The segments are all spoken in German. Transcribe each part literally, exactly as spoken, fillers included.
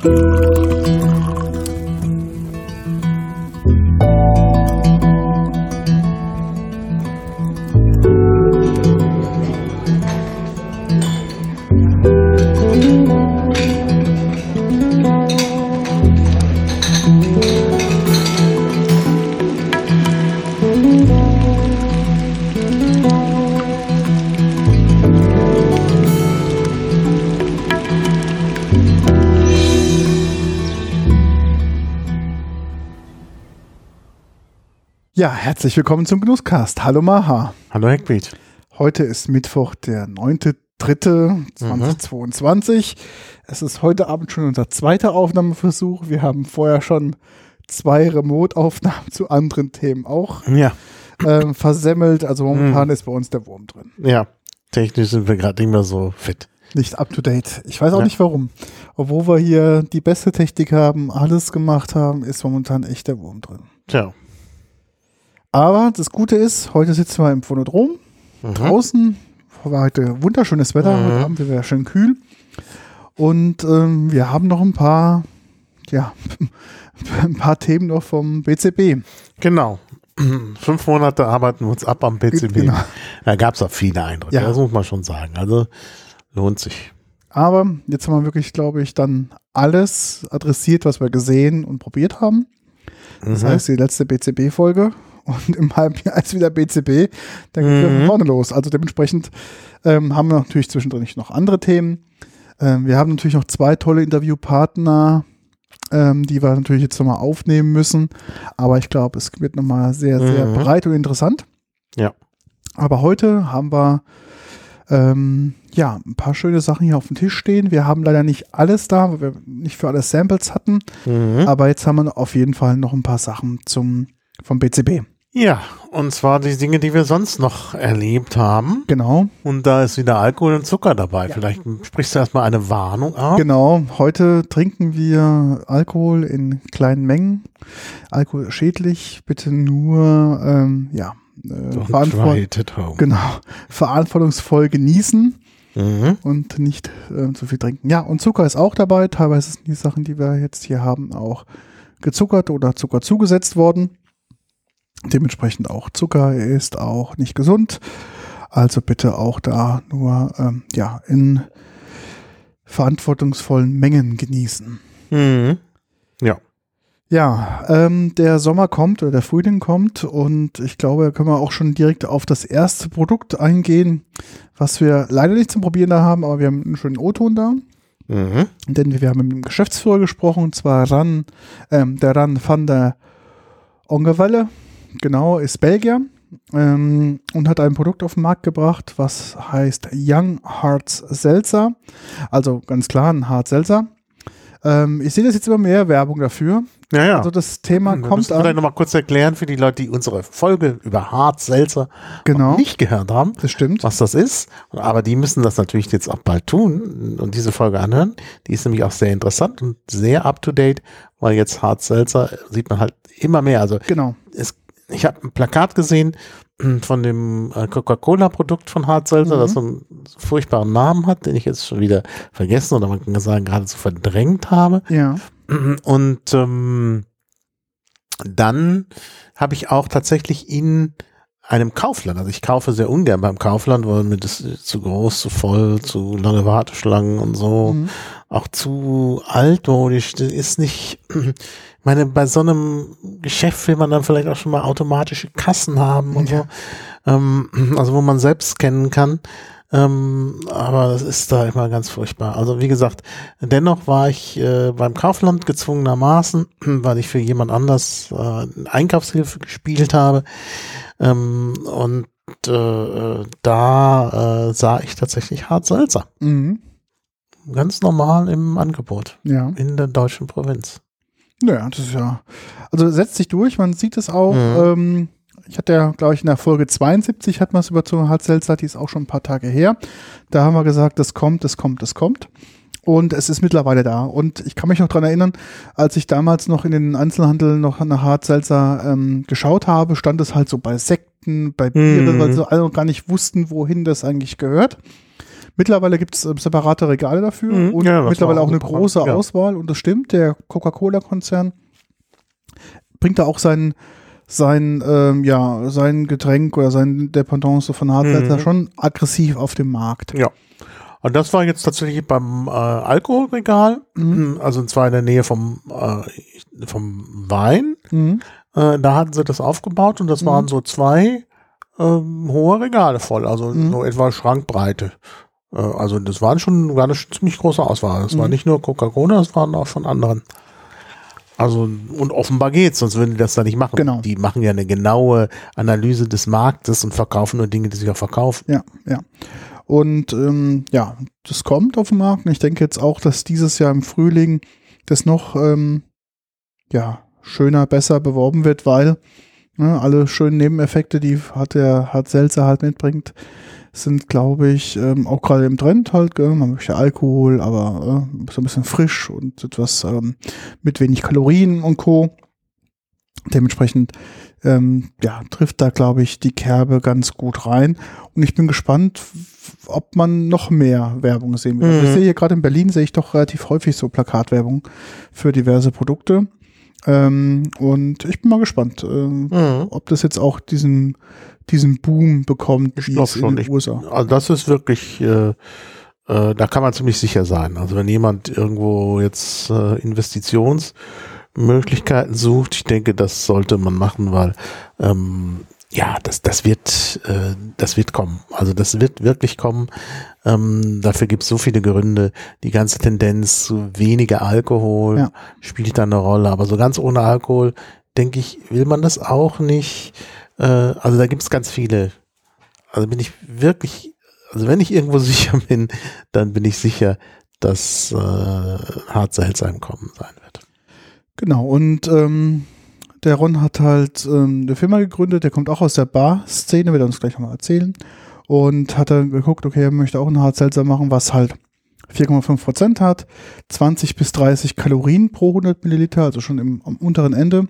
Ja, herzlich willkommen zum Genusscast. Hallo Maha. Hallo Heckbeat. Heute ist Mittwoch, der neunte dritte zweitausendzweiundzwanzig. Mhm. Es ist heute Abend schon unser zweiter Aufnahmeversuch. Wir haben vorher schon zwei Remote-Aufnahmen zu anderen Themen auch ja. äh, versemmelt. Also momentan mhm. ist bei uns der Wurm drin. Ja, technisch sind wir gerade nicht mehr so fit. Nicht up to date. Ich weiß auch ja. nicht warum. Obwohl wir hier die beste Technik haben, alles gemacht haben, ist momentan echt der Wurm drin. Tja. Aber das Gute ist, heute sitzen wir im Phonodrom, mhm. draußen, war heute wunderschönes Wetter, mhm. heute Abend wäre schön kühl und ähm, wir haben noch ein paar, ja, ein paar Themen noch vom B C B. Genau, fünf Monate arbeiten wir uns ab am B C B. Genau. Da gab es auch viele Eindrücke, ja. Das muss man schon sagen, also lohnt sich. Aber jetzt haben wir wirklich, glaube ich, dann alles adressiert, was wir gesehen und probiert haben. Das mhm. heißt, die letzte B C B-Folge. Und im halben Jahr ist wieder B C B, dann geht es mhm. von vorne los. Also dementsprechend ähm, haben wir natürlich zwischendrin noch andere Themen. Ähm, wir haben natürlich noch zwei tolle Interviewpartner, ähm, die wir natürlich jetzt nochmal aufnehmen müssen. Aber ich glaube, es wird nochmal sehr, sehr mhm. breit und interessant. Ja. Aber heute haben wir ähm, ja ein paar schöne Sachen hier auf dem Tisch stehen. Wir haben leider nicht alles da, weil wir nicht für alles Samples hatten. Mhm. Aber jetzt haben wir auf jeden Fall noch ein paar Sachen zum vom B C B. Ja, und zwar die Dinge, die wir sonst noch erlebt haben. Genau. Und da ist wieder Alkohol und Zucker dabei. Ja. Vielleicht sprichst du erstmal eine Warnung ab. Genau, heute trinken wir Alkohol in kleinen Mengen. Alkohol ist schädlich, bitte nur ähm, ja, äh, verantwort- genau, verantwortungsvoll genießen. Mhm. Und nicht äh, zu viel trinken. Ja, und Zucker ist auch dabei. Teilweise sind die Sachen, die wir jetzt hier haben, auch gezuckert oder Zucker zugesetzt worden. Dementsprechend auch Zucker ist auch nicht gesund. Also bitte auch da nur ähm, ja, in verantwortungsvollen Mengen genießen. Mhm. Ja. Ja, ähm, der Sommer kommt oder der Frühling kommt und ich glaube, da können wir auch schon direkt auf das erste Produkt eingehen, was wir leider nicht zum Probieren da haben, aber wir haben einen schönen O-Ton da. Mhm. Denn wir haben mit dem Geschäftsführer gesprochen, und zwar Ran, ähm, der Ran van der Ongewelle. Genau, ist Belgier ähm, und hat ein Produkt auf den Markt gebracht, was heißt Young Harts Seltzer. Also ganz klar ein Hart Seltzer. Ähm, ich sehe das jetzt immer mehr Werbung dafür. Ja, ja. Also das Thema wir kommt an. Vielleicht nochmal kurz erklären für die Leute, die unsere Folge über Hart Seltzer genau. nicht gehört haben. Das stimmt. Was das ist. Aber die müssen das natürlich jetzt auch bald tun und diese Folge anhören. Die ist nämlich auch sehr interessant und sehr up to date, weil jetzt Hart Seltzer sieht man halt immer mehr. Also genau. es Ich habe ein Plakat gesehen von dem Coca-Cola-Produkt von Hart Seltzer, mhm. das so einen furchtbaren Namen hat, den ich jetzt schon wieder vergessen oder man kann sagen, geradezu verdrängt habe. Ja. Und ähm, dann habe ich auch tatsächlich in einem Kaufland, also ich kaufe sehr ungern beim Kaufland, weil mir das zu groß, zu voll, zu lange Warteschlangen und so, mhm. auch zu altmodisch, das ist nicht, ich meine, bei so einem Geschäft will man dann vielleicht auch schon mal automatische Kassen haben und ja. so, ähm, also wo man selbst scannen kann, ähm, aber das ist da immer ganz furchtbar. Also wie gesagt, dennoch war ich äh, beim Kaufland gezwungenermaßen, weil ich für jemand anders äh, Einkaufshilfe gespielt habe, ähm, und äh, da äh, sah ich tatsächlich Hart Seltzer. Mhm. Ganz normal im Angebot. Ja. In der deutschen Provinz. Naja, das ist ja, also setzt sich durch, man sieht es auch, mhm. ähm, ich hatte ja, glaube ich, in der Folge zweiundsiebzig hat man es über zu Hart Seltzer, die ist auch schon ein paar Tage her. Da haben wir gesagt, das kommt, das kommt, das kommt. Und es ist mittlerweile da. Und ich kann mich noch dran erinnern, als ich damals noch in den Einzelhandel noch nach Hart Seltzer ähm, geschaut habe, stand es halt so bei Sekten, bei Bieren, mhm. weil sie alle noch gar nicht wussten, wohin das eigentlich gehört. Mittlerweile gibt es äh, separate Regale dafür Mhm, und ja, das mittlerweile war auch eine super. große Ja. Auswahl. Und das stimmt, der Coca-Cola-Konzern bringt da auch sein, sein, ähm, ja, sein Getränk oder sein Dependance von Hardware Mhm. schon aggressiv auf dem Markt. Ja. Und das war jetzt tatsächlich beim äh, Alkoholregal, Mhm. also und zwar in der Nähe vom, äh, vom Wein. Mhm. Äh, da hatten sie das aufgebaut und das Mhm. waren so zwei ähm, hohe Regale voll, also Mhm. so etwa Schrankbreite. Äh, also das waren schon, war eine ziemlich große Auswahl. Das war Mhm. nicht nur Coca-Cola, das waren auch von anderen. Also, und offenbar geht's, sonst würden die das da nicht machen. Genau. Die machen ja eine genaue Analyse des Marktes und verkaufen nur Dinge, die sich auch verkaufen. Ja, ja. Und ähm, ja, das kommt auf den Markt. Und ich denke jetzt auch, dass dieses Jahr im Frühling das noch ähm, ja, schöner, besser beworben wird, weil ne, alle schönen Nebeneffekte, die hat der Hard Seltzer halt mitbringt, sind, glaube ich, ähm, auch gerade im Trend halt. Gell? Man möchte Alkohol, aber äh, so ein bisschen frisch und etwas ähm, mit wenig Kalorien und Co. Dementsprechend ähm, ja, trifft da, glaube ich, die Kerbe ganz gut rein. Und ich bin gespannt, ob man noch mehr Werbung sehen will. Also ich Mhm. sehe hier gerade in Berlin, sehe ich doch relativ häufig so Plakatwerbung für diverse Produkte. Ähm, und ich bin mal gespannt, ähm, Mhm. ob das jetzt auch diesen, diesen Boom bekommt, Ich wie glaub es in schon. den Ich- U S A. Also das ist wirklich, äh, äh, da kann man ziemlich sicher sein. Also wenn jemand irgendwo jetzt äh, Investitionsmöglichkeiten sucht, ich denke, das sollte man machen, weil ähm, ja, das, das wird, äh, das wird kommen. Also das wird wirklich kommen. Ähm, dafür gibt es so viele Gründe. Die ganze Tendenz zu weniger Alkohol Ja. spielt da eine Rolle. Aber so ganz ohne Alkohol, denke ich, will man das auch nicht. Äh, also da gibt es ganz viele. Also bin ich wirklich, also wenn ich irgendwo sicher bin, dann bin ich sicher, dass äh, Hard Seltzer im Kommen sein wird. Genau, und ähm, der Ron hat halt ähm, eine Firma gegründet, der kommt auch aus der Bar-Szene, wird er uns gleich nochmal erzählen. Und hat dann geguckt, okay, er möchte auch ein Hard Seltzer machen, was halt vier Komma fünf Prozent hat, zwanzig bis dreißig Kalorien pro hundert Milliliter, also schon im, am unteren Ende.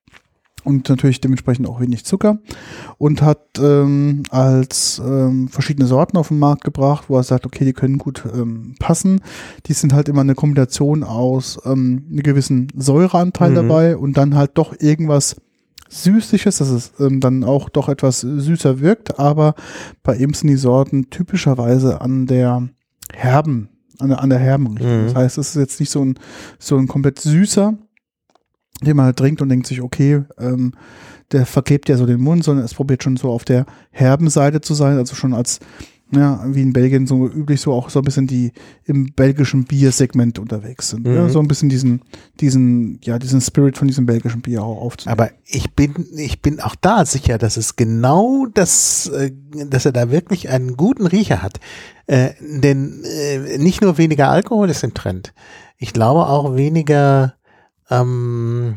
Und natürlich dementsprechend auch wenig Zucker. Und hat ähm, als ähm, verschiedene Sorten auf den Markt gebracht, wo er sagt, okay, die können gut ähm, passen. Die sind halt immer eine Kombination aus ähm, einem gewissen Säureanteil Mhm. dabei und dann halt doch irgendwas Süßliches, dass es ähm, dann auch doch etwas süßer wirkt. Aber bei ihm sind die Sorten typischerweise an der herben, an der, an der herben Richtung. Mhm. Das heißt, es ist jetzt nicht so ein, so ein komplett süßer, den man halt trinkt und denkt sich, okay, ähm, der verklebt ja so den Mund, sondern es probiert schon so auf der herben Seite zu sein, also schon als, ja, wie in Belgien so üblich so auch so ein bisschen die im belgischen Biersegment unterwegs sind. Mhm. Ja, so ein bisschen diesen, diesen, ja, diesen Spirit von diesem belgischen Bier auch aufzunehmen. Aber ich bin, ich bin auch da sicher, dass es genau das, äh, dass er da wirklich einen guten Riecher hat. Äh, denn äh, nicht nur weniger Alkohol ist im Trend. Ich glaube auch weniger, ähm,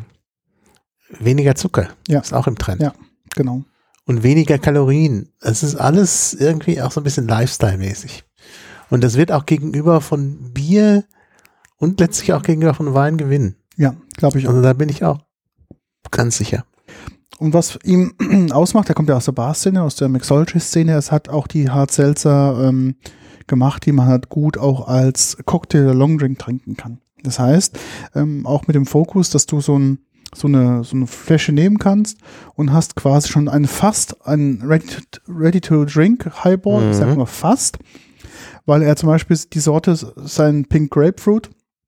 weniger Zucker Ja. ist auch im Trend. Ja. Genau. Und weniger Kalorien. Es ist alles irgendwie auch so ein bisschen Lifestyle-mäßig. Und das wird auch gegenüber von Bier und letztlich auch gegenüber von Wein gewinnen. Ja, glaube ich auch. Also da bin ich auch ganz sicher. Und was ihm ausmacht, er kommt ja aus der Bar-Szene, aus der Mixology-Szene, es hat auch die Hard Seltzer ähm, gemacht, die man halt gut auch als Cocktail oder Longdrink trinken kann. Das heißt, ähm, auch mit dem Fokus, dass du so, ein, so, eine, so eine Flasche nehmen kannst und hast quasi schon ein fast, ein Ready-to-Drink Highball, Mhm. ich sag mal fast, weil er zum Beispiel die Sorte, sein Pink Grapefruit,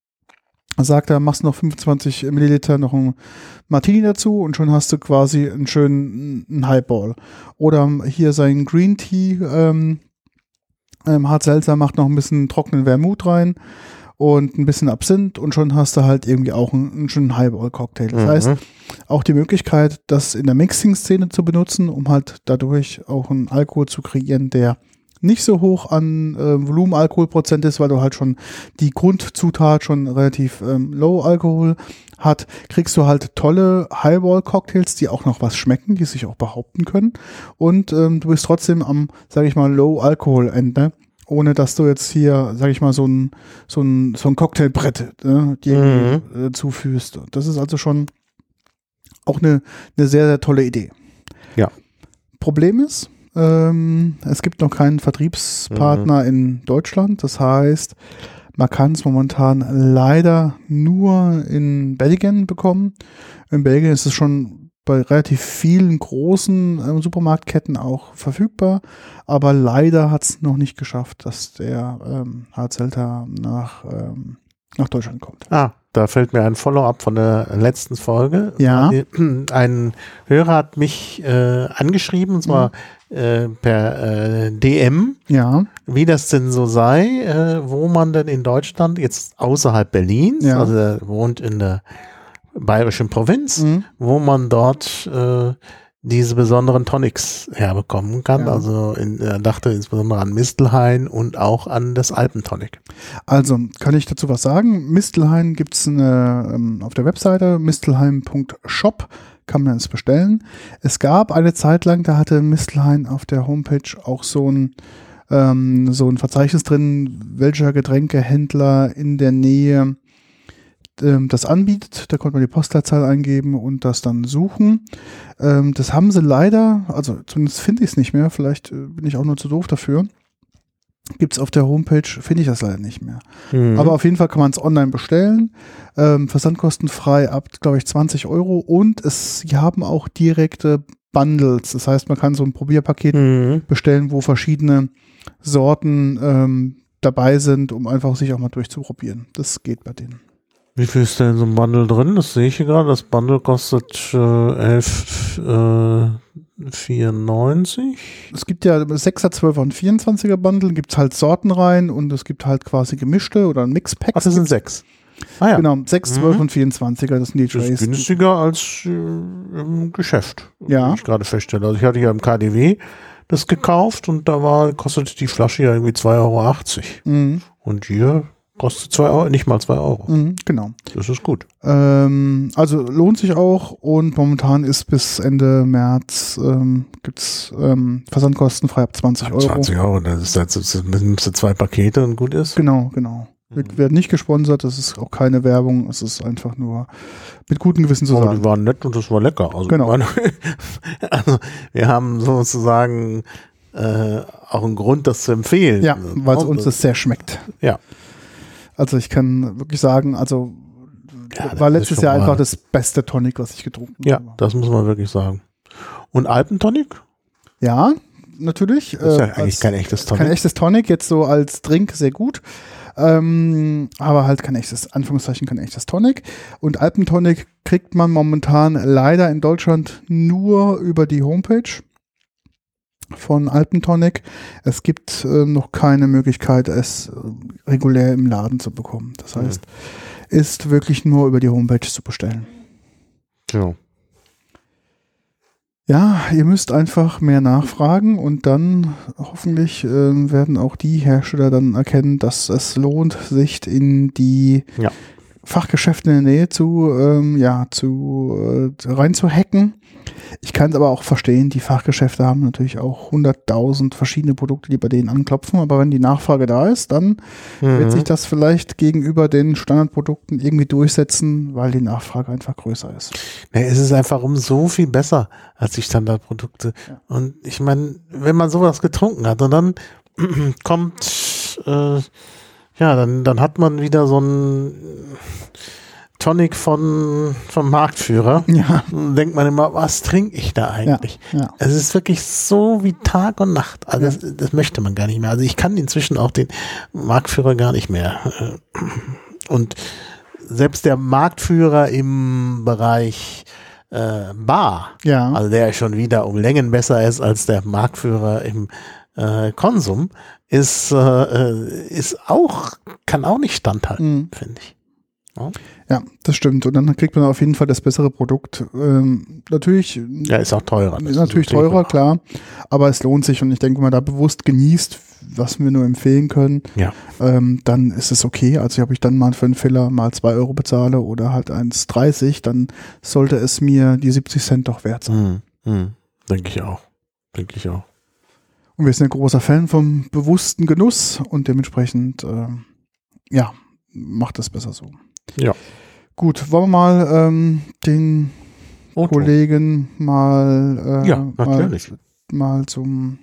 sagt er, machst noch fünfundzwanzig Milliliter noch ein Martini dazu und schon hast du quasi einen schönen einen Highball. Oder hier sein Green Tea, ähm, ähm, Hard Seltzer macht noch ein bisschen trockenen Vermut rein und ein bisschen Absinth und schon hast du halt irgendwie auch einen, einen schönen Highball-Cocktail. Das Mhm. heißt, auch die Möglichkeit, das in der Mixing-Szene zu benutzen, um halt dadurch auch einen Alkohol zu kreieren, der nicht so hoch an äh, Volumenalkoholprozent ist, weil du halt schon die Grundzutat schon relativ ähm, low Alkohol hat, kriegst du halt tolle Highball-Cocktails, die auch noch was schmecken, die sich auch behaupten können und ähm, du bist trotzdem am, sage ich mal, Low-Alkohol-Ende, ohne dass du jetzt hier, sage ich mal, so ein so ein, so ein Cocktailbrett äh, dir Mhm. äh, zuführst. Das ist also schon auch eine, eine sehr, sehr tolle Idee. Ja. Problem ist, Ähm, es gibt noch keinen Vertriebspartner mhm. in Deutschland. Das heißt, man kann es momentan leider nur in Belgien bekommen. In Belgien ist es schon bei relativ vielen großen äh, Supermarktketten auch verfügbar, aber leider hat es noch nicht geschafft, dass der ähm, Hard-Seltzer nach, ähm, nach Deutschland kommt. Ah, da fällt mir ein Follow-up von der letzten Folge. Ja. Ein Hörer hat mich äh, angeschrieben, und zwar mhm. äh, per äh, D M, ja. wie das denn so sei, äh, wo man denn in Deutschland jetzt außerhalb Berlins, ja. also er wohnt in der bayerischen Provinz, mhm. wo man dort äh, diese besonderen Tonics herbekommen kann. Ja. Also in, er dachte insbesondere an Mistelhain und auch an das Alpentonic. Also kann ich dazu was sagen? Mistelhain gibt es ähm, auf der Webseite mistelhain punkt shop, kann man es bestellen. Es gab eine Zeit lang, da hatte Mistelhain auf der Homepage auch so ein ähm, so ein Verzeichnis drin, welcher Getränkehändler in der Nähe das anbietet. Da konnte man die Postleitzahl eingeben und das dann suchen. Ähm, das haben sie leider, also zumindest finde ich es nicht mehr, vielleicht äh, bin ich auch nur zu doof dafür. Gibt es auf der Homepage, finde ich das leider nicht mehr. Mhm. Aber auf jeden Fall kann man es online bestellen. Ähm, versandkostenfrei ab, glaube ich, zwanzig Euro und es, sie haben auch direkte Bundles. Das heißt, man kann so ein Probierpaket mhm. bestellen, wo verschiedene Sorten ähm, dabei sind, um einfach sich auch mal durchzuprobieren. Das geht bei denen. Wie viel ist denn so ein Bundle drin? Das sehe ich hier gerade. Das Bundle kostet äh, elf vierundneunzig. Es gibt ja sechser, zwölfer und vierundzwanziger Bundle, gibt es halt Sorten rein und es gibt halt quasi gemischte oder ein Mixpack. Ach, das sind sechs. Ah ja. Genau, sechs, zwölf mhm. und vierundzwanziger, das sind die Trays. Das ist günstiger als äh, im Geschäft, ja. wie ich gerade feststelle. Also ich hatte ja im K D W das gekauft und da war kostet die Flasche ja irgendwie zwei Euro achtzig. Mhm. Und hier kostet zwei Euro, nicht mal zwei Euro. Mhm, genau. Das ist gut. Ähm, also lohnt sich auch und momentan ist bis Ende März ähm, gibt es ähm, versandkostenfrei ab zwanzig Euro. zwanzig Euro, das ist das, das nimmst du zwei Pakete und gut ist. Genau, genau. Wir mhm. werden nicht gesponsert, das ist auch keine Werbung, es ist einfach nur mit gutem Gewissen zu Aber sagen. Die waren nett und das war lecker. Also, genau. Meine, also wir haben sozusagen äh, auch einen Grund, das zu empfehlen. Ja, weil es uns das sehr schmeckt. Ja. Also ich kann wirklich sagen, also ja, war letztes Jahr einfach das beste Tonic, was ich getrunken ja, habe. Ja, das muss man wirklich sagen. Und Alpentonic? Ja, natürlich. Das ist ja äh, eigentlich kein echtes Tonic. Kein echtes Tonic, jetzt so als Drink sehr gut. Ähm, aber halt kein echtes, Anführungszeichen kein echtes Tonic. Und Alpentonic kriegt man momentan leider in Deutschland nur über die Homepage von Alpentonic. Es gibt äh, noch keine Möglichkeit, es äh, regulär im Laden zu bekommen. Das heißt, mhm. ist wirklich nur über die Homepage zu bestellen. Ja. Ja, ihr müsst einfach mehr nachfragen und dann hoffentlich äh, werden auch die Hersteller dann erkennen, dass es lohnt, sich in die ja. Fachgeschäfte in der Nähe zu, ähm, ja, zu äh, reinzuhacken. Ich kann es aber auch verstehen, die Fachgeschäfte haben natürlich auch hunderttausend verschiedene Produkte, die bei denen anklopfen, aber wenn die Nachfrage da ist, dann mhm. wird sich das vielleicht gegenüber den Standardprodukten irgendwie durchsetzen, weil die Nachfrage einfach größer ist. Ja, es ist einfach um so viel besser als die Standardprodukte. Ja. Und ich meine, wenn man sowas getrunken hat und dann kommt, äh, ja, dann, dann hat man wieder so ein Tonic von, vom Marktführer. Ja. Dann denkt man immer, was trinke ich da eigentlich? Ja, ja. Es ist wirklich so wie Tag und Nacht. Also ja. das, das möchte man gar nicht mehr. Also ich kann inzwischen auch den Marktführer gar nicht mehr. Und selbst der Marktführer im Bereich äh, Bar, ja. also der schon wieder um Längen besser ist als der Marktführer im äh, Konsum, ist, äh, ist auch, kann auch nicht standhalten, mhm. finde ich. Ja. ja, das stimmt. Und dann kriegt man auf jeden Fall das bessere Produkt. Ähm, natürlich. Ja, ist auch teurer. Ist natürlich teurer, klar. Aber es lohnt sich. Und ich denke, wenn man da bewusst genießt, was wir nur empfehlen können, ja. ähm, dann ist es okay. Also ob ich dann mal für einen Filler mal zwei Euro bezahle oder halt eins dreißig, dann sollte es mir die siebzig Cent doch wert sein. Hm, hm. Denke ich auch. Denke ich auch. Und wir sind ein großer Fan vom bewussten Genuss und dementsprechend, äh, ja, macht es besser so. Ja. Gut, wollen wir mal ähm, den Otto. Kollegen mal, äh, ja, natürlich. mal, mal zum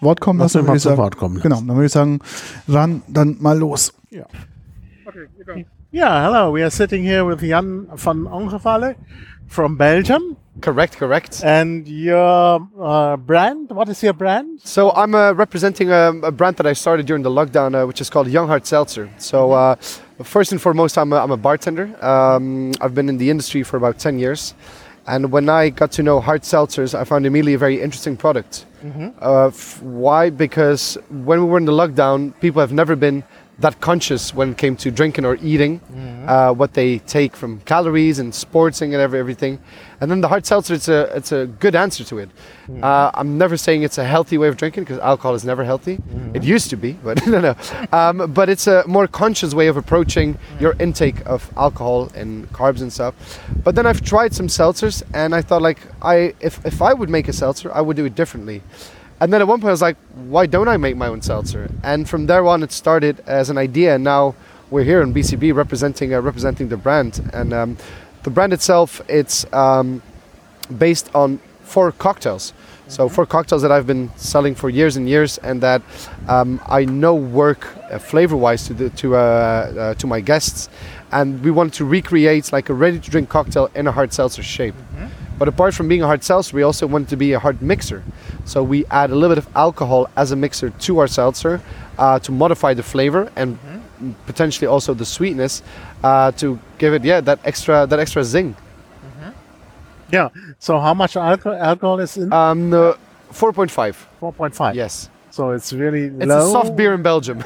Wort kommen lassen. Lass Dann mich würde mal ich zu sagen, Wort kommen genau, lassen. dann würde ich sagen, Jan, dann mal los. Ja. Okay, you go. Yeah, hello. We are sitting here with Jan van Ongevalle from Belgium. Correct, correct. And your uh, brand, what is your brand? So I'm uh, representing a, a brand that I started during the lockdown, uh, which is called Young Heart Seltzer. So uh, first and foremost, I'm a, I'm a bartender. Um, I've been in the industry for about ten years. And when I got to know hard seltzers, I found immediately a very interesting product. Mm-hmm. Uh, f- why? Because when we were in the lockdown, people have never been that conscious when it came to drinking or eating, mm-hmm. uh, what they take from calories and sportsing and every, everything. And then the hard seltzer, it's a it's a good answer to it. Mm-hmm. Uh, I'm never saying it's a healthy way of drinking because alcohol is never healthy. Mm-hmm. It used to be, but no, no. Um, but it's a more conscious way of approaching mm-hmm. your intake of alcohol and carbs and stuff. But then I've tried some seltzers and I thought like, I if, if I would make a seltzer, I would do it differently. And then at one point I was like, why don't I make my own seltzer? And from there on it started as an idea, and now we're here in B C B representing uh, representing the brand. And um, the brand itself, it's um, based on four cocktails. Mm-hmm. So four cocktails that I've been selling for years and years, and that um, I know work uh, flavor-wise to the, to uh, uh, to my guests. And we want to recreate like a ready-to-drink cocktail in a hard seltzer shape. Mm-hmm. But apart from being a hard seltzer, we also want it to be a hard mixer. So we add a little bit of alcohol as a mixer to our seltzer uh, to modify the flavor and mm-hmm. potentially also the sweetness uh, to give it, yeah, that extra that extra zing. Mm-hmm. Yeah. So how much alcohol alcohol is in? Um, uh, four point five. four point five. Yes. So it's really it's low. It's a soft beer in Belgium.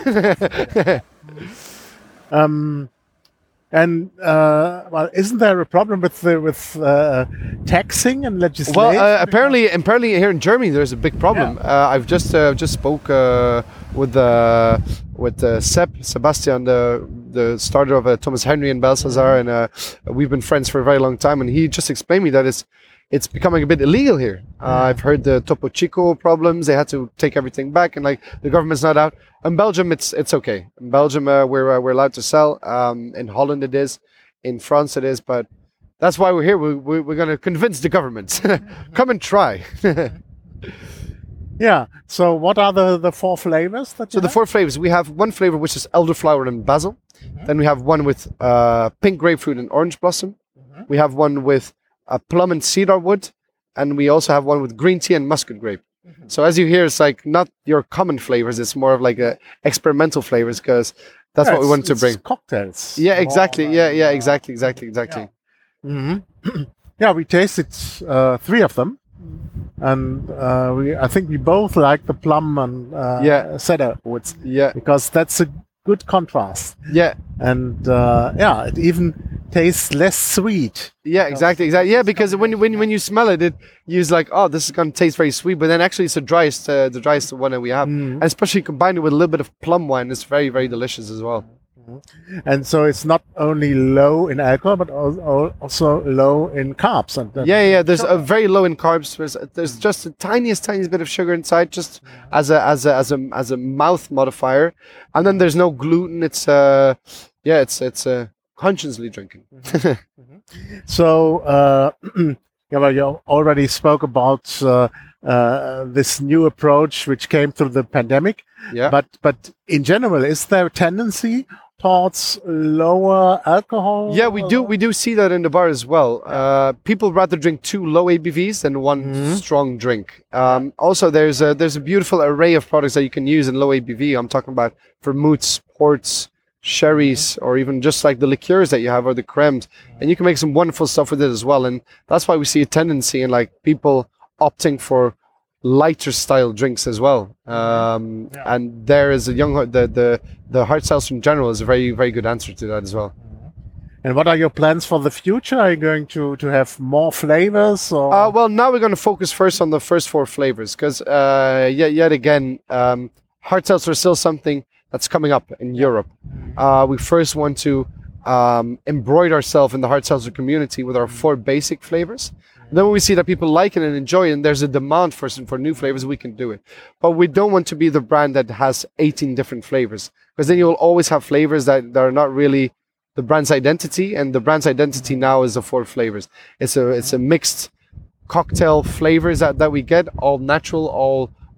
um. And uh, well, isn't there a problem with the, with uh, taxing and legislation? Well, uh, apparently, apparently here in Germany there's a big problem. Yeah. Uh, I've just uh, just spoke uh, with uh, with uh, Seb Sebastian, the the starter of uh, Thomas Henry and Belsazar, and uh, we've been friends for a very long time. And he just explained me that it's it's becoming a bit illegal here. Uh, yeah. I've heard the Topo Chico problems; they had to take everything back, and like the government's not out. In Belgium, it's it's okay. In Belgium, uh, we're uh, we're allowed to sell. Um, in Holland, it is. In France, it is. But that's why we're here. We, we, we're going to convince the government. Come and try. Yeah. So, what are the, the four flavors that? You so have? the four flavors. We have one flavor which is elderflower and basil. Mm-hmm. Then we have one with uh, pink grapefruit and orange blossom. Mm-hmm. We have one with uh, plum and cedar wood, and we also have one with green tea and muscat grape. So as you hear, it's like not your common flavors. It's more of like a experimental flavors because that's yeah, what we wanted to bring. Cocktails. Yeah, exactly. More, yeah, yeah, exactly, exactly, exactly. Yeah, mm-hmm. Yeah, we tasted uh, three of them, and uh, we I think we both like the plum and uh, yeah. cedar woods. Yeah, because that's a good contrast. Yeah, and uh, yeah, it even tastes less sweet. Yeah, exactly, exactly. Yeah, because when when when you smell it, it you're like, oh, this is gonna taste very sweet, but then actually it's the driest, uh, the driest one that we have, mm. and especially combined with a little bit of plum wine, it's very, very delicious as well. Mm-hmm. And so it's not only low in alcohol, but also low in carbs. And yeah, yeah. There's sugar. a very low in carbs. There's, there's just the tiniest, tiniest bit of sugar inside, just as a as a as a as a mouth modifier, and then there's no gluten. It's uh, yeah, it's it's uh, consciously drinking. Mm-hmm. So, uh, yeah, well, you already spoke about uh, uh, this new approach which came through the pandemic. Yeah. But but in general, is there a tendency towards lower alcohol? Yeah, we do. We do see that in the bar as well. Uh, people rather drink two low A B Vs than one mm-hmm. strong drink. Um, also, there's a there's a beautiful array of products that you can use in low A B V. I'm talking about vermouths, ports, sherries, or even just like the liqueurs that you have or the cremes, and you can make some wonderful stuff with it as well. And that's why we see a tendency in like people opting for lighter style drinks as well. Um, yeah. And there is a young the the the hard seltzer in general is a very very good answer to that as well. And what are your plans for the future? Are you going to to have more flavors? Or? Uh, well, now we're going to focus first on the first four flavors because uh, yet yet again, um, hard seltzer is still something that's coming up in Europe. Uh, we first want to um, embroider ourselves in the hard seltzer community with our four basic flavors. And then when we see that people like it and enjoy it, and there's a demand for for new flavors, we can do it. But we don't want to be the brand that has eighteen different flavors, because then you'll always have flavors that, that are not really the brand's identity. And the brand's identity now is the four flavors. It's a it's a mixed cocktail flavors that, that we get, all natural, all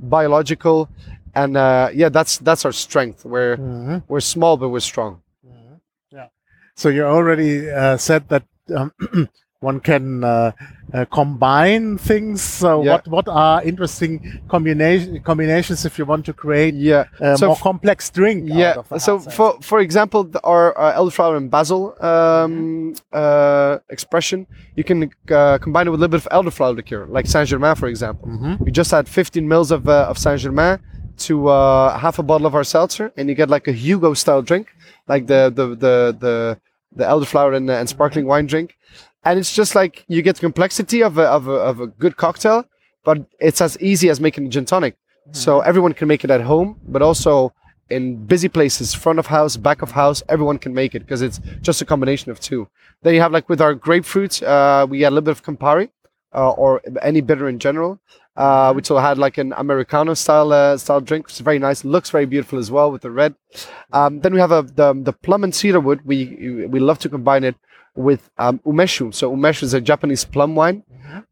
biological, and uh, yeah, that's that's our strength. We're Mm-hmm. we're small, but we're strong. Yeah. So you already uh, said that um, one can uh, uh, combine things. So Yeah. what what are interesting combination combinations if you want to create Yeah. a So more f- complex drink? out Yeah. of a So hard seltzer? for for example, the, our uh, elderflower and basil um, uh, expression, you can uh, combine it with a little bit of elderflower liqueur, like Saint Germain, for example. Mhm. We just add fifteen mils of uh, of Saint Germain to uh, half a bottle of our seltzer, and you get like a Hugo style drink, like the the the the, the elderflower and, uh, and sparkling wine drink. And it's just like you get the complexity of a, of a, of a good cocktail, but it's as easy as making a gin tonic. So everyone can make it at home, but also in busy places, front of house, back of house, everyone can make it because it's just a combination of two. Then you have like with our grapefruit, uh, we add a little bit of Campari uh, or any bitter in general, uh, which will had like an Americano style uh, style drink, which is very nice, looks very beautiful as well with the red. Um, then we have a, the the plum and cedarwood. We we love to combine it with um, umeshu. So umeshu is a Japanese plum wine.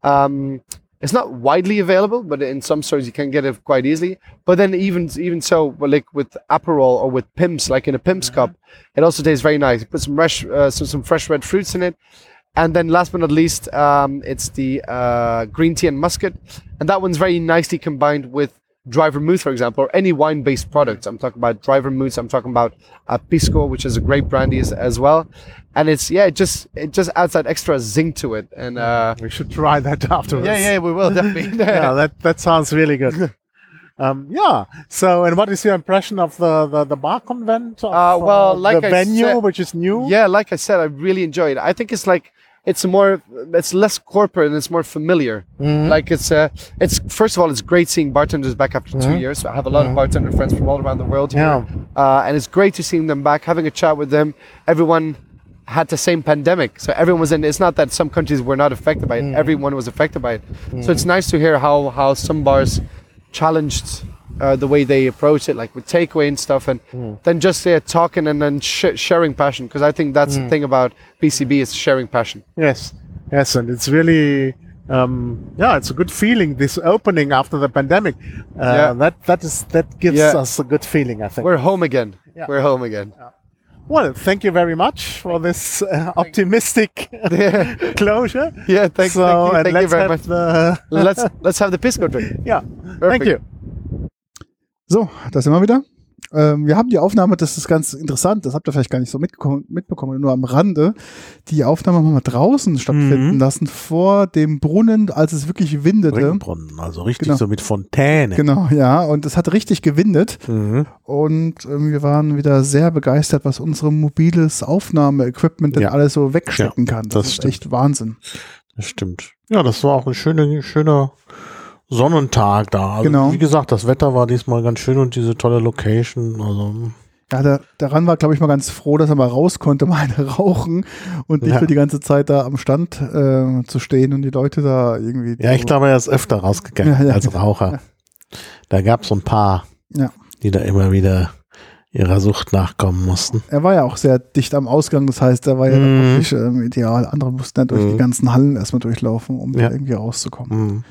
Um, it's not widely available, but in some stores you can get it quite easily. But then even even so, well, like with Aperol or with Pimps, like in a Pimps cup, it also tastes very nice. You put some fresh uh, some, some fresh red fruits in it. And then last but not least, um, it's the uh, green tea and muscat. And that one's very nicely combined with dry vermouth, for example, or any wine-based products. I'm talking about dry vermouths. I'm talking about uh, pisco, which is a great brandy as, as well. And it's, yeah, it just it just adds that extra zing to it. And uh, We should try that afterwards. yeah, yeah, we will definitely. Yeah, that that sounds really good. Um, yeah. So, and what is your impression of the the, the bar convent? Of, Uh, well, like the I venue, said- which is new. Yeah, like I said, I really enjoy it. I think it's like it's more, it's less corporate and it's more familiar. Like it's, uh, it's first of all, it's great seeing bartenders back after two years. I have a lot of bartender friends from all around the world here, Yeah. uh, and it's great to see them back, having a chat with them. Everyone had the same pandemic, so everyone was in. It's not that some countries were not affected by it; everyone was affected by it. So it's nice to hear how how some bars challenged uh, the way they approach it, like with takeaway and stuff, and then just uh, talking and then sh- sharing passion. Because I think that's the thing about P C B is sharing passion. Yes. Yes, and it's really. Um, yeah, it's a good feeling. This opening after the pandemic, uh, Yeah. that that is that gives Yeah. us a good feeling. I think. We're home again. Yeah. We're home again. Well, thank you very much for this uh, optimistic closure. Yeah, thank, so, thank you, and thank let's you very have much. The let's let's have the pisco drink. yeah, Perfect. thank you. So, da sind wir wieder. Ähm, wir haben die Aufnahme, das ist ganz interessant, das habt ihr vielleicht gar nicht so mitbekommen, mitbekommen nur am Rande. Die Aufnahme haben wir mal draußen stattfinden Mhm. lassen, vor dem Brunnen, als es wirklich windete. Ringbrunnen, also richtig Genau. so mit Fontäne. Genau, ja, und es hat richtig gewindet. Mhm. Und ähm, wir waren wieder sehr begeistert, was unsere mobiles Aufnahmeequipment denn Ja. alles so wegstecken Ja, kann. Das, das ist stimmt. echt Wahnsinn. Das stimmt. Ja, das war auch ein schöner, schöner Sonnentag da. Also, Genau. Wie gesagt, das Wetter war diesmal ganz schön und diese tolle Location. Also, Ja, der, der Ran war, glaube ich, mal ganz froh, dass er mal raus konnte, mal eine rauchen und nicht Ja. für die ganze Zeit da am Stand äh, zu stehen und die Leute da irgendwie. ja, ich glaube, er ist öfter rausgegangen Ja, ja. als Raucher. Da gab es so ein paar, Ja. die da immer wieder ihrer Sucht nachkommen mussten. Er war ja auch sehr dicht am Ausgang, das heißt, er war ja dann Mhm. wirklich ähm, ideal. Andere mussten dann durch Mhm. die ganzen Hallen erstmal durchlaufen, um da Ja. irgendwie rauszukommen. Mhm.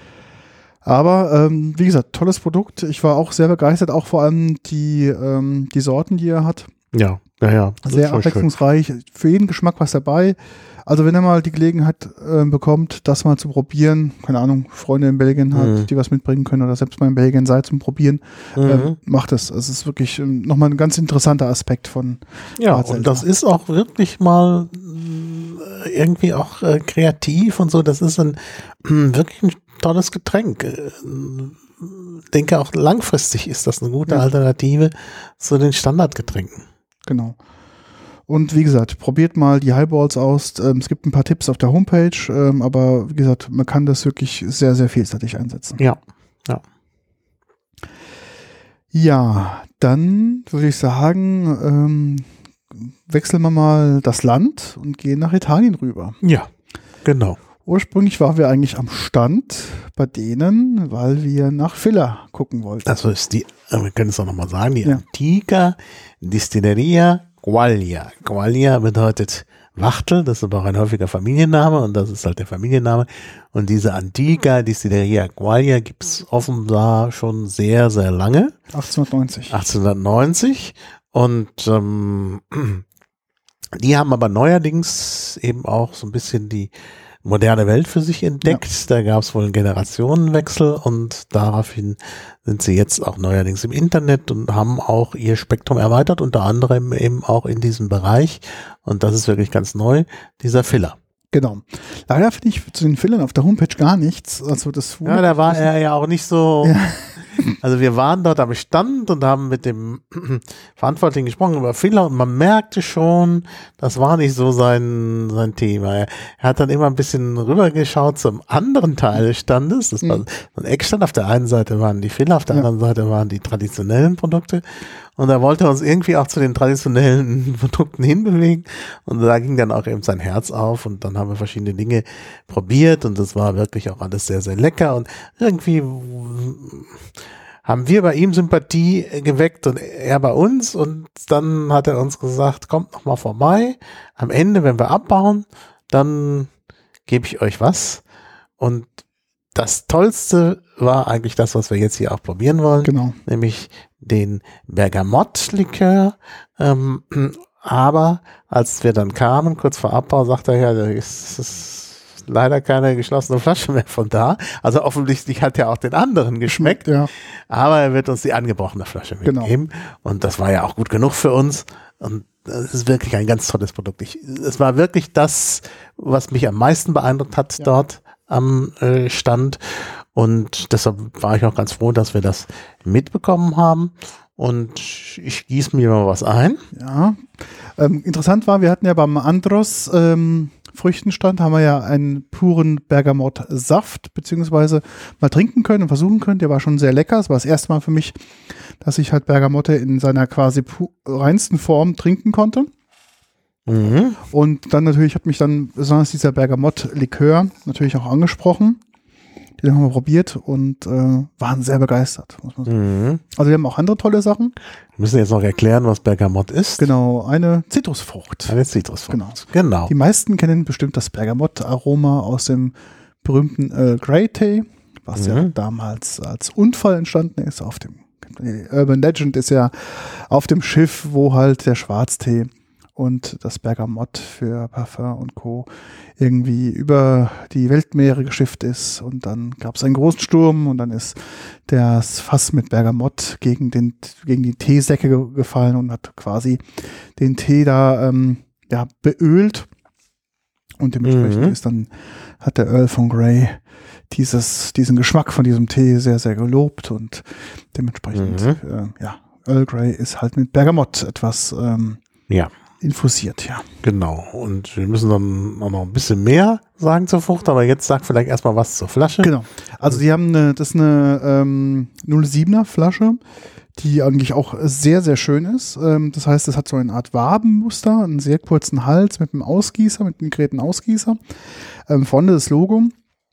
Aber ähm, wie gesagt, tolles Produkt. Ich war auch sehr begeistert, auch vor allem die, ähm, die Sorten, die er hat. Ja, ja, ja. Das ist Sehr schon schön. abwechslungsreich. Für jeden Geschmack was dabei. Also wenn er mal die Gelegenheit äh, bekommt, das mal zu probieren, keine Ahnung, Freunde in Belgien hat, Mhm. die was mitbringen können oder selbst mal in Belgien seid zum Probieren, Mhm. ähm, macht es. Es ist wirklich ähm, nochmal ein ganz interessanter Aspekt von Ja, Bad und das Seltzer. ist auch wirklich mal äh, irgendwie auch äh, kreativ und so. Das ist ein wirklich ein tolles Getränk. Äh, denke auch langfristig ist das eine gute Ja. Alternative zu den Standardgetränken. Genau. Und wie gesagt, probiert mal die Highballs aus. Ähm, es gibt ein paar Tipps auf der Homepage, ähm, aber wie gesagt, man kann das wirklich sehr, sehr vielseitig einsetzen. Ja. Ja, dann würde ich sagen, ähm, wechseln wir mal das Land und gehen nach Italien rüber. Ja, genau. Ursprünglich waren wir eigentlich am Stand bei denen, weil wir nach Filler gucken wollten. Also ist die, äh, wir können es auch nochmal sagen, die Ja. Antica Distilleria Quaglia. Quaglia bedeutet Wachtel, das ist aber auch ein häufiger Familienname und das ist halt der Familienname. Und diese Antica Distilleria Guaglia gibt es offenbar schon sehr, sehr lange. achtzehnhundertneunzig. achtzehnhundertneunzig und ähm, die haben aber neuerdings eben auch so ein bisschen die moderne Welt für sich entdeckt. Ja. Da gab es wohl einen Generationenwechsel und daraufhin sind sie jetzt auch neuerdings im Internet und haben auch ihr Spektrum erweitert, unter anderem eben auch in diesem Bereich. Und das ist wirklich ganz neu, dieser Filler. Genau. Leider finde ich zu den Fillern auf der Homepage gar nichts. Also das ja, da war er ja auch nicht so... Ja. Also wir waren dort am Stand und haben mit dem Verantwortlichen gesprochen über Filler und man merkte schon, das war nicht so sein, sein Thema. Er hat dann immer ein bisschen rübergeschaut zum anderen Teil des Standes. Das war so ein Eckstand. Auf der einen Seite waren die Filler, auf der ja. anderen Seite waren die traditionellen Produkte. Und er wollte uns irgendwie auch zu den traditionellen Produkten hinbewegen. Und da ging dann auch eben sein Herz auf und dann haben wir verschiedene Dinge probiert und das war wirklich auch alles sehr, sehr lecker und irgendwie haben wir bei ihm Sympathie geweckt und er bei uns und dann hat er uns gesagt, kommt noch mal vorbei. Am Ende, wenn wir abbauen, dann gebe ich euch was. Und das Tollste war eigentlich das, was wir jetzt hier auch probieren wollen, genau. Nämlich den Bergamott-Likör. Ähm, aber als wir dann kamen, kurz vor Abbau, sagte er, ja, da ist es leider keine geschlossene Flasche mehr von da. Also offensichtlich hat er auch den anderen geschmeckt. Ja. Aber er wird uns die angebrochene Flasche mitgeben. Genau. Und das war ja auch gut genug für uns. Und das ist wirklich ein ganz tolles Produkt. Ich, es war wirklich das, was mich am meisten beeindruckt hat ja. dort am äh, Stand. Und deshalb war ich auch ganz froh, dass wir das mitbekommen haben. Und ich gieße mir mal was ein. Ja, ähm, interessant war, wir hatten ja beim Andros ähm, Früchtenstand, haben wir ja einen puren Bergamott-Saft, beziehungsweise mal trinken können und versuchen können. Der war schon sehr lecker. Es war das erste Mal für mich, dass ich halt Bergamotte in seiner quasi reinsten Form trinken konnte. Mhm. Und dann natürlich hat mich dann besonders dieser Bergamott-Likör natürlich auch angesprochen. Den haben wir probiert und äh, waren sehr begeistert, muss man sagen. Mhm. Also wir haben auch andere tolle Sachen. Wir müssen jetzt noch erklären, was Bergamott ist. Genau, eine Zitrusfrucht. Eine Zitrusfrucht. Genau. genau. Die meisten kennen bestimmt das Bergamott-Aroma aus dem berühmten Earl Grey Tee, was mhm. ja damals als Unfall entstanden ist. Auf dem die Urban Legend ist ja auf dem Schiff, wo halt der Schwarztee und das Bergamott für Parfum und Co. irgendwie über die Weltmeere geschifft ist. Und dann gab es einen großen Sturm und dann ist das Fass mit Bergamott gegen, den, gegen die Teesäcke ge- gefallen und hat quasi den Tee da ähm, ja, beölt. Und dementsprechend mhm. ist dann, hat der Earl von Grey dieses, diesen Geschmack von diesem Tee sehr, sehr gelobt und dementsprechend, mhm. äh, ja, Earl Grey ist halt mit Bergamott etwas ähm, ja. infusiert, ja. Genau. Und wir müssen dann auch noch ein bisschen mehr sagen zur Frucht, aber jetzt sag vielleicht erstmal was zur Flasche. Genau. Also die haben eine, das ist eine ähm, null Komma siebener Flasche, die eigentlich auch sehr, sehr schön ist. Ähm, das heißt, es hat so eine Art Wabenmuster, einen sehr kurzen Hals mit einem Ausgießer, mit einem integrierten Ausgießer. Ähm, vorne das Logo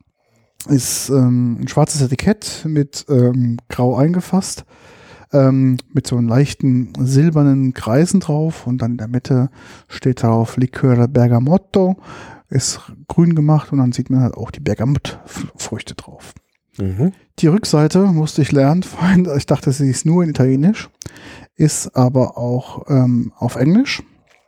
ist ähm, ein schwarzes Etikett mit ähm, grau eingefasst. Ähm, mit so einem leichten silbernen Kreisen drauf und dann in der Mitte steht darauf Liqueur Bergamotto, ist grün gemacht und dann sieht man halt auch die Bergamottfrüchte drauf. Mhm. Die Rückseite musste ich lernen, ich dachte, sie ist nur in Italienisch, ist aber auch ähm, auf Englisch.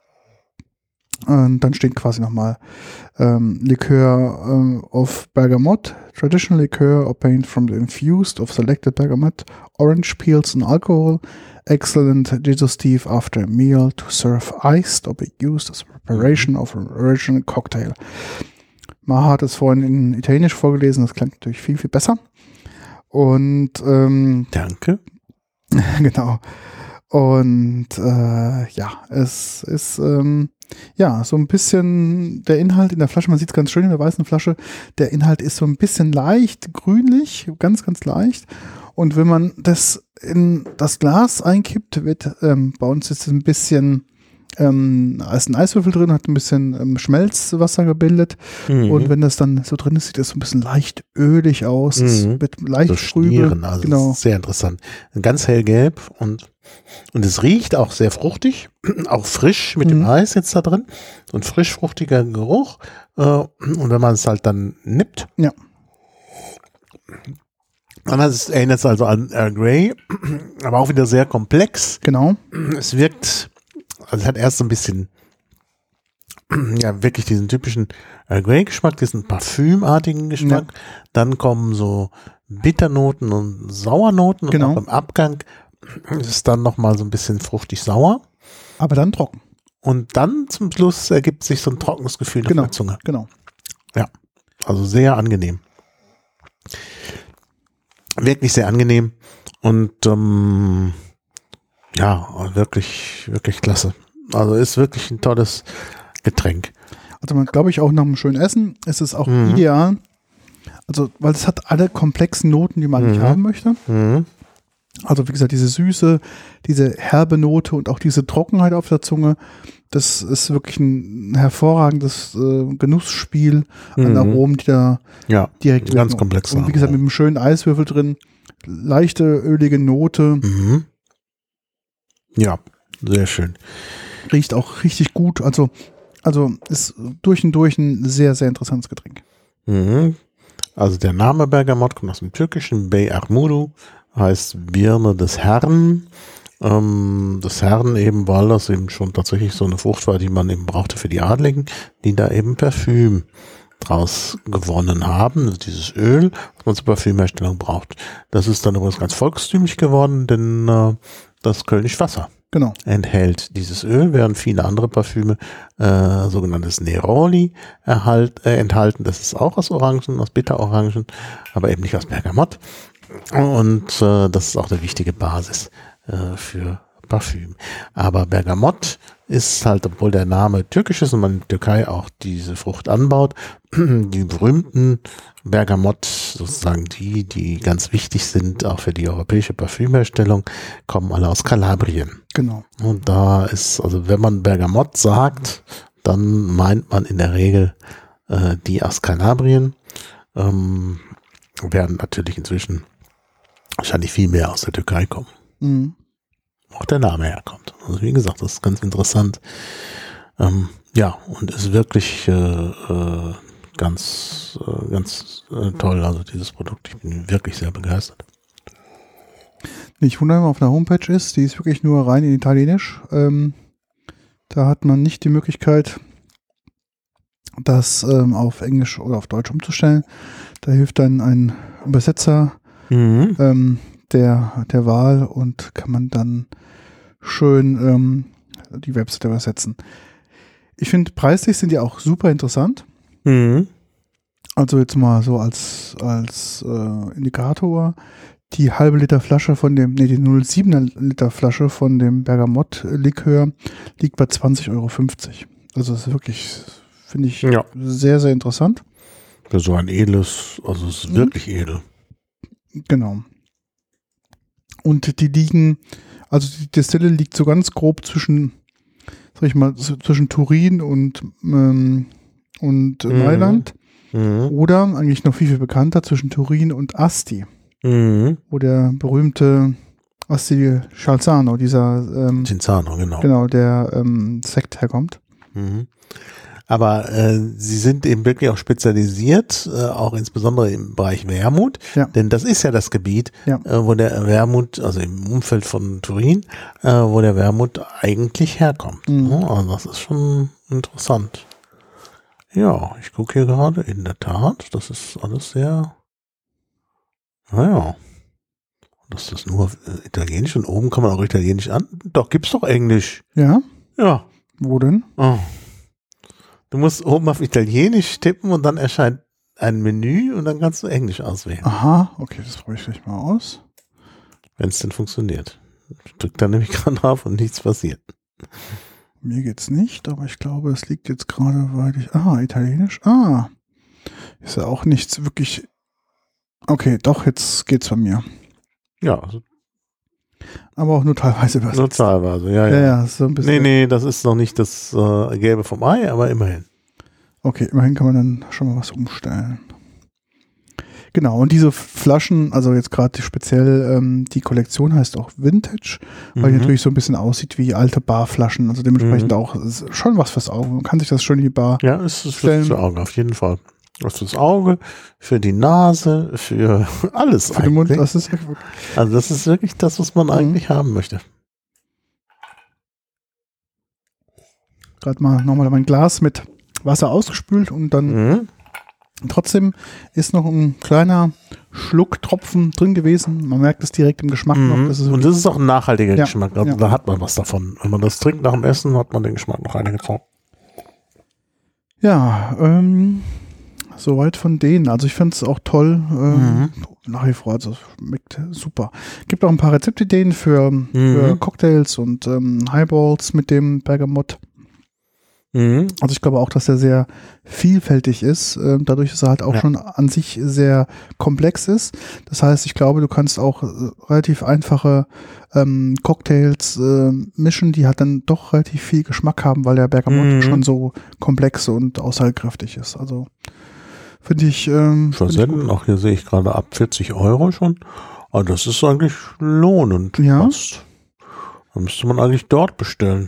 Und dann steht quasi nochmal ähm, Liqueur ähm, of Bergamot, traditional liqueur obtained from the infused of selected bergamot, orange peels and alcohol, excellent digestive after a meal to serve iced or be used as a preparation of an original cocktail. Maha hat es vorhin in Italienisch vorgelesen, das klingt natürlich viel, viel besser. Und ähm, danke. Genau. Und äh, ja, es ist ähm, ja so ein bisschen der Inhalt in der Flasche, man sieht es ganz schön in der weißen Flasche, der Inhalt ist so ein bisschen leicht grünlich, ganz, ganz leicht. Und wenn man das in das Glas einkippt, wird ähm, bei uns ist es ein bisschen ähm, da ist ein Eiswürfel drin, hat ein bisschen ähm, Schmelzwasser gebildet. Mhm. Und wenn das dann so drin ist, sieht das so ein bisschen leicht ölig aus, Mhm. mit leicht So Trübe. Schnieren, also Genau. das ist sehr interessant. Ganz hellgelb und, und es riecht auch sehr fruchtig, auch frisch mit Mhm. dem Eis jetzt da drin. So ein frisch fruchtiger Geruch. Äh, und wenn man es halt dann nippt, Ja. dann es erinnert es also an Earl Grey, aber auch wieder sehr komplex. Genau. Es wirkt, also es hat erst so ein bisschen, ja, wirklich diesen typischen Earl Grey Geschmack, diesen parfümartigen Geschmack. Dann kommen so Bitternoten und Sauernoten Genau. und auch im Abgang ist es dann nochmal so ein bisschen fruchtig sauer. Aber dann trocken. Und dann zum Schluss ergibt sich so ein trockenes Gefühl Genau. auf der Zunge. Genau. Also sehr angenehm. Wirklich sehr angenehm und ähm, ja, wirklich, wirklich klasse. Also ist wirklich ein tolles Getränk. Also man glaube ich auch nach einem schönen Essen ist es auch Mhm. ideal. Also, weil es hat alle komplexen Noten, die man nicht Mhm. haben möchte. Mhm. Also wie gesagt, diese Süße, diese herbe Note und auch diese Trockenheit auf der Zunge, das ist wirklich ein hervorragendes äh, Genussspiel an Mhm. Aromen, die da Ja, direkt ganz wirken. komplex. Und wie gesagt, mit einem schönen Eiswürfel drin, leichte, ölige Note, Mhm. Ja, sehr schön. riecht auch richtig gut. Also, also ist durch und durch ein sehr, sehr interessantes Getränk. Mhm. Also der Name Bergamot kommt aus dem Türkischen, Bey Armudu, heißt Birne des Herrn. Ähm, des Herrn eben, weil das eben schon tatsächlich so eine Frucht war, die man eben brauchte für die Adligen, die da eben Parfüm draus gewonnen haben, also dieses Öl, was man zur Parfümherstellung braucht. Das ist dann übrigens ganz volkstümlich geworden, denn äh, das Kölnisch Wasser Genau. enthält dieses Öl, während viele andere Parfüme äh, sogenanntes Neroli erhalt, äh, enthalten. Das ist auch aus Orangen, aus Bitterorangen, aber eben nicht aus Bergamott. Und äh, das ist auch eine wichtige Basis äh, für Parfüm. Aber Bergamott ist halt, obwohl der Name türkisch ist und man in der Türkei auch diese Frucht anbaut, die berühmten Bergamott, sozusagen die, die ganz wichtig sind, auch für die europäische Parfümherstellung, kommen alle aus Kalabrien. Genau. Und da ist, also wenn man Bergamott sagt, dann meint man in der Regel äh, die aus Kalabrien, ähm, werden natürlich inzwischen wahrscheinlich viel mehr aus der Türkei kommen. Mhm. Auch der Name herkommt. Also wie gesagt, das ist ganz interessant. Ähm, ja, und ist wirklich äh, äh, ganz, äh, ganz äh, toll, also dieses Produkt. Ich bin wirklich sehr begeistert. Nicht wundern, auf der Homepage ist, die ist wirklich nur rein in Italienisch. Ähm, da hat man nicht die Möglichkeit, das ähm, auf Englisch oder auf Deutsch umzustellen. Da hilft dann ein Übersetzer Mhm. ähm, der, der Wahl und kann man dann schön ähm, die Webseite übersetzen. Ich finde, preislich sind die auch super interessant. Mhm. Also jetzt mal so als, als äh, Indikator. Die halbe Liter Flasche von dem, nee, die null Komma sieben Liter Flasche von dem Bergamott-Likör liegt bei zwanzig Euro fünfzig. Also das ist wirklich, finde ich, Ja. sehr, sehr interessant. Für so ein edles, also es ist Mhm. wirklich edel. Genau. Und die liegen, also die Destille liegt so ganz grob zwischen, sag ich mal, so zwischen Turin und, ähm, und Mhm. Mailand. Mhm. Oder eigentlich noch viel, viel bekannter zwischen Turin und Asti, Mhm. wo der berühmte Asti Schalzano, dieser, ähm, Cinzano, genau. genau, der ähm, Sekt herkommt. Mhm. Aber äh, sie sind eben wirklich auch spezialisiert, äh, auch insbesondere im Bereich Wermut, Ja. denn das ist ja das Gebiet, Ja. äh, wo der Wermut, also im Umfeld von Turin, äh, wo der Wermut eigentlich herkommt. Mhm. Ja, also das ist schon interessant. Ja, ich gucke hier gerade, in der Tat, das ist alles sehr, naja, das ist nur äh, Italienisch und oben kann man auch Italienisch an. Doch, gibt's doch Englisch. Ja, Ja. wo denn? Oh. Du musst oben auf Italienisch tippen und dann erscheint ein Menü und dann kannst du Englisch auswählen, Aha, okay, das probiere ich gleich mal aus. wenn es denn funktioniert. Ich drück da nämlich gerade drauf und nichts passiert. Mir geht's nicht, aber ich glaube, es liegt jetzt gerade, weil ich, ah, Italienisch, ah, ist ja auch nichts wirklich, okay, doch, jetzt geht's bei mir. Ja, also Aber auch nur teilweise übersetzt. Nur teilweise, ja, Ja, ja. ja, so ein bisschen. Nee, nee, das ist noch nicht das äh, Gelbe vom Ei, aber immerhin. Okay, immerhin kann man dann schon mal was umstellen. Genau, und diese Flaschen, also jetzt gerade speziell, ähm, die Kollektion heißt auch Vintage, weil die Mhm. natürlich so ein bisschen aussieht wie alte Barflaschen, also dementsprechend Mhm. auch ist schon was fürs Auge. Man kann sich das schön in die Bar. Ja, es ist Stellen. fürs Auge, auf jeden Fall. Was fürs Auge, für die Nase, für alles Für den Mund, eigentlich. das ist wirklich. Also das ist wirklich das, was man Mhm. eigentlich haben möchte. Gerade mal nochmal mein Glas mit Wasser ausgespült und dann Mhm. trotzdem ist noch ein kleiner Schlucktropfen drin gewesen. Man merkt es direkt im Geschmack noch. Mhm. Das ist Und das ist auch ein nachhaltiger Ja, Geschmack. Also ja. da hat man was davon. Wenn man das trinkt nach dem Essen, hat man den Geschmack noch einige Zeit. ja, ähm, soweit von denen. Also ich finde es auch toll. Ähm, Mhm. Nach wie vor, also es schmeckt super. Gibt auch ein paar Rezeptideen für, für Mhm. Cocktails und ähm, Highballs mit dem Bergamott. Mhm. Also ich glaube auch, dass er sehr vielfältig ist, äh, dadurch, dass er halt auch Ja. schon an sich sehr komplex ist. Das heißt, ich glaube, du kannst auch äh, relativ einfache ähm, Cocktails äh, mischen, die halt dann doch relativ viel Geschmack haben, weil der Bergamott Mhm. schon so komplex und aussagekräftig ist. Also finde ich ähm, find ich Versenden, gut. auch hier sehe ich gerade ab vierzig Euro schon. Aber das ist eigentlich lohnend. Ja. Fast. Da müsste man eigentlich dort bestellen.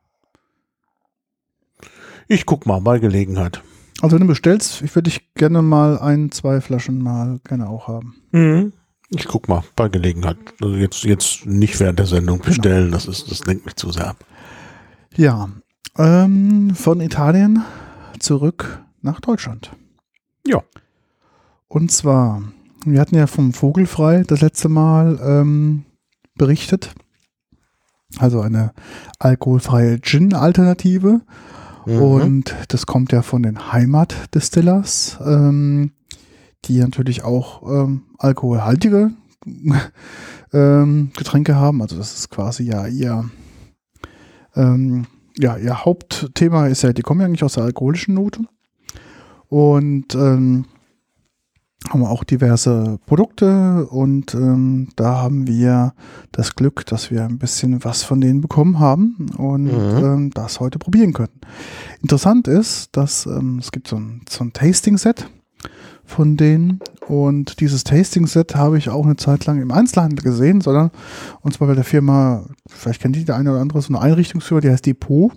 Ich guck mal bei Gelegenheit. Also wenn du bestellst, ich würde dich gerne mal ein, zwei Flaschen mal gerne auch haben. Mhm. Ich guck mal bei Gelegenheit. Also jetzt, jetzt nicht während der Sendung bestellen, das ist, das lenkt mich zu sehr ab. Ja, ähm, von Italien zurück nach Deutschland. Ja. Und zwar, wir hatten ja vom Vogelfrei das letzte Mal ähm, berichtet. Also eine alkoholfreie Gin-Alternative. Mhm. Und das kommt ja von den Heimat-Distillers, ähm, die natürlich auch ähm, alkoholhaltige ähm, Getränke haben. Also das ist quasi ja ihr, ähm, ja, ihr Hauptthema ist ja, die kommen ja eigentlich aus der alkoholischen Note. Und ähm, haben auch diverse Produkte und ähm, da haben wir das Glück, dass wir ein bisschen was von denen bekommen haben und Mhm. ähm, das heute probieren können. Interessant ist, dass ähm, es gibt so ein, so ein Tasting-Set von denen und dieses Tasting-Set habe ich auch eine Zeit lang im Einzelhandel gesehen, sondern und zwar bei der Firma, vielleicht kennt die der eine oder andere, so eine Einrichtungsfirma, die heißt Depot.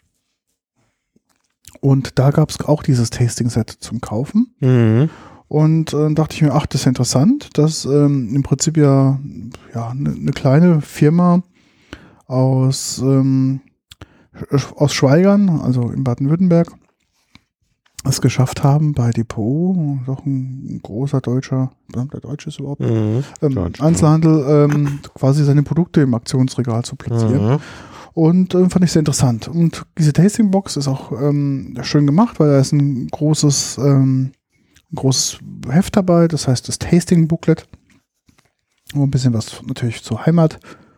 Und da gab es auch dieses Tasting-Set zum Kaufen. Mhm. Und äh, dachte ich mir, ach, das ist ja interessant, dass ähm, im Prinzip ja ja eine ne kleine Firma aus, ähm, Sch- aus Schweigern, also in Baden-Württemberg, es geschafft haben bei Depot, doch ein großer deutscher, der Deutsche ist überhaupt, Mhm. ähm, Deutsch, Einzelhandel, ähm, quasi seine Produkte im Aktionsregal zu platzieren. Mhm. Und äh, fand ich sehr interessant. Und diese Tastingbox ist auch ähm, schön gemacht, weil da ist ein großes, ähm, ein großes Heft dabei, das heißt das Tasting Booklet, wo ein bisschen was natürlich zur Heimat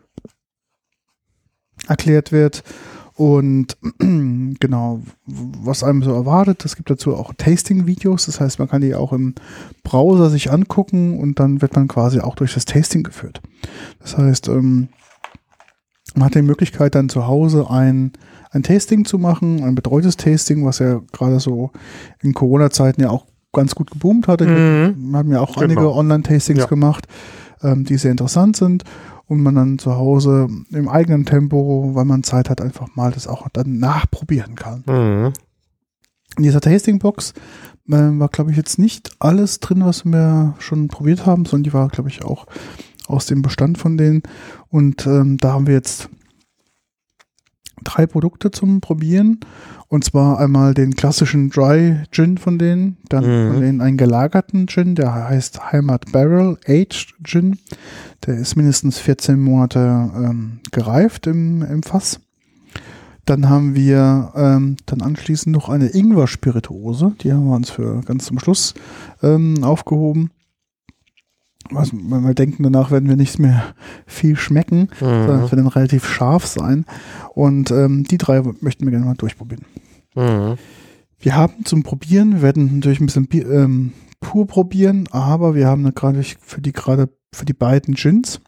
erklärt wird. Und genau, was einem so erwartet, es gibt dazu auch Tasting-Videos, das heißt, man kann die auch im Browser sich angucken und dann wird man quasi auch durch das Tasting geführt. Das heißt, ähm, man hat die Möglichkeit dann zu Hause ein, ein Tasting zu machen, ein betreutes Tasting, was ja gerade so in Corona-Zeiten ja auch ganz gut geboomt hatte. Mhm. Wir haben ja auch Genau. einige Online-Tastings Ja. gemacht, ähm, die sehr interessant sind und man dann zu Hause im eigenen Tempo, weil man Zeit hat, einfach mal das auch dann nachprobieren kann. Mhm. In dieser Tastingbox äh, war, glaube ich, jetzt nicht alles drin, was wir schon probiert haben, sondern die war, glaube ich, auch aus dem Bestand von denen. Und ähm, da haben wir jetzt drei Produkte zum Probieren. Und zwar einmal den klassischen Dry Gin von denen, dann Mhm. von denen einen gelagerten Gin, der heißt Heimat Barrel Aged Gin. Der ist mindestens vierzehn Monate ähm, gereift im, im Fass. Dann haben wir ähm, dann anschließend noch eine Ingwer-Spirituose. Die haben wir uns für ganz zum Schluss ähm, aufgehoben. Also, wenn wir denken, danach werden wir nicht mehr viel schmecken, sondern es wird dann relativ scharf sein. Und ähm, die drei möchten wir gerne mal durchprobieren. Mhm. Wir haben zum Probieren, wir werden natürlich ein bisschen Bier, ähm, pur probieren, aber wir haben gerade für die gerade für die beiden Gins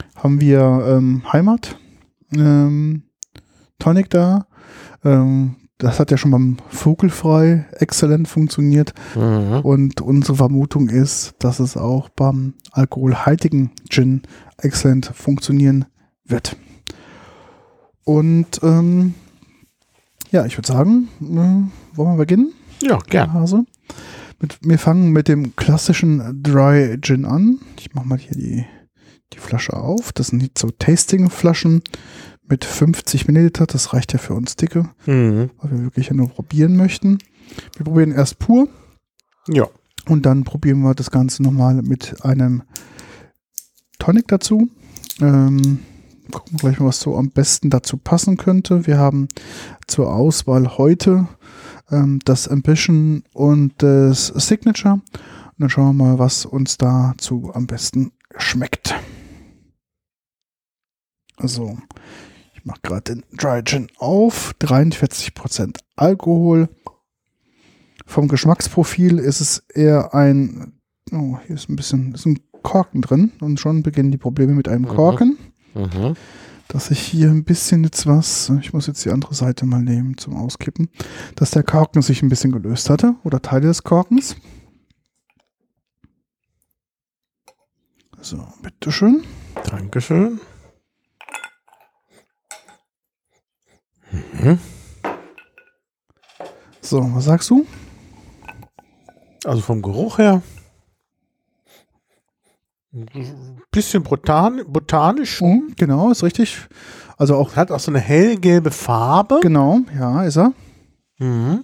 haben wir ähm, Heimat ähm, Tonic da. Ähm, das hat ja schon beim Vogelfrei exzellent funktioniert. Mhm. Und unsere Vermutung ist, dass es auch beim alkoholhaltigen Gin exzellent funktionieren wird. Und ähm, ja, ich würde sagen, äh, wollen wir beginnen? Ja, gern. Hase. Mit, wir fangen mit dem klassischen Dry Gin an. Ich mache mal hier die, die Flasche auf. Das sind die so Tasting-Flaschen mit fünfzig Milliliter. Das reicht ja für uns dicke, Mhm. weil wir wirklich ja nur probieren möchten. Wir probieren erst pur Ja. und dann probieren wir das Ganze nochmal mit einem Tonic dazu. Ähm, gucken wir gleich mal, was so am besten dazu passen könnte. Wir haben zur Auswahl heute ähm, das Ambition und das Signature. Und dann schauen wir mal, was uns dazu am besten schmeckt. Also, ich mache gerade den Dry Gin auf. dreiundvierzig Prozent Alkohol. Vom Geschmacksprofil ist es eher ein, oh, hier ist ein bisschen, ist ein Korken drin und schon beginnen die Probleme mit einem Mhm. Korken. Mhm. Dass ich hier ein bisschen jetzt was, ich muss jetzt die andere Seite mal nehmen zum Auskippen, dass der Korken sich ein bisschen gelöst hatte oder Teile des Korkens. So, bitteschön. Dankeschön. Mhm. So, was sagst du? Also vom Geruch her ein bisschen botan botanisch. Mhm, genau, ist richtig. Also auch, Hat auch so eine hellgelbe Farbe. genau, ja, ist er. Mhm.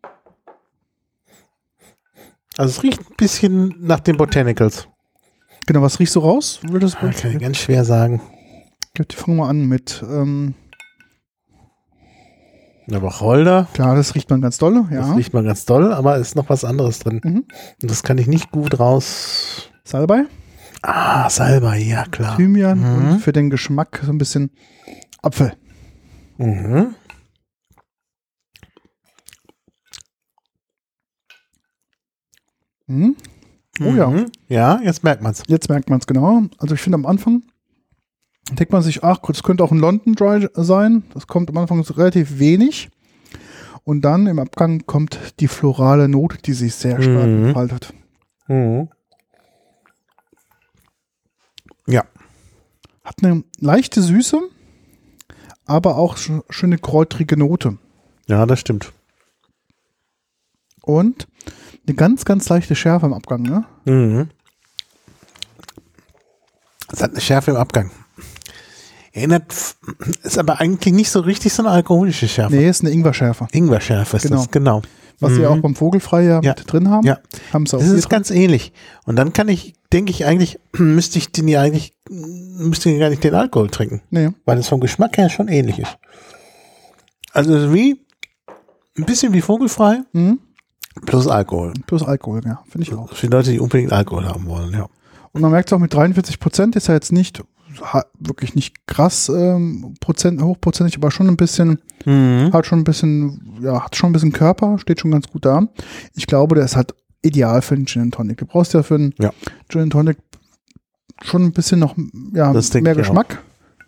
Also es riecht ein bisschen nach den Botanicals. Genau, was riechst du raus? Würdest du, Kann ich ganz schwer sagen. fangen wir an mit, ähm, Eine Wacholder. klar, das riecht man ganz doll, Das ja. riecht mal ganz doll, aber es ist noch was anderes drin. Mhm. Und das kann ich nicht gut raus. Salbei, Ah, Salbei, ja klar. Thymian Mhm. und für den Geschmack so ein bisschen Apfel. Mhm. Mhm. Oh ja. Mhm. Ja, jetzt merkt man's. Jetzt merkt man es genau. Also ich finde am Anfang denkt man sich, ach, das könnte auch ein London Dry sein. Das kommt am Anfang relativ wenig. Und dann im Abgang kommt die florale Note, die sich sehr stark Mhm. entfaltet. Mhm. Ja. Hat eine leichte Süße, aber auch sch- schöne kräutrige Note. Ja, das stimmt. Und eine ganz, ganz leichte Schärfe im Abgang. Ne? Mhm. Es hat eine Schärfe im Abgang. Erinnert, ist aber eigentlich nicht so richtig so eine alkoholische Schärfe. Nee, ist eine Ingwer-Schärfe. Ingwer-Schärfe ist Genau. das, genau. Was sie Mhm. auch beim Vogelfrei ja, Ja. mit drin haben. Ja. Haben sie auch Das hier ist drin. ganz ähnlich. Und dann kann ich, denke ich eigentlich, müsste ich den ja eigentlich, müsste ich gar nicht den Alkohol trinken. Nee. Weil es vom Geschmack her schon ähnlich ist. Also wie, ein bisschen wie Vogelfrei, Mhm. plus Alkohol. Plus Alkohol, ja. Finde ich auch. Für die Leute, die unbedingt Alkohol haben wollen, ja. Und man merkt es auch mit dreiundvierzig Prozent ist ja jetzt nicht ha- wirklich nicht krass ähm, Prozent, hochprozentig, aber schon ein bisschen, Mhm. hat schon ein bisschen, ja, hat schon ein bisschen Körper, steht schon ganz gut da. Ich glaube, der ist halt ideal für einen Gin and Tonic. Du brauchst ja für einen Ja. Gin and Tonic schon ein bisschen noch ja, Das denke mehr ich auch. Geschmack.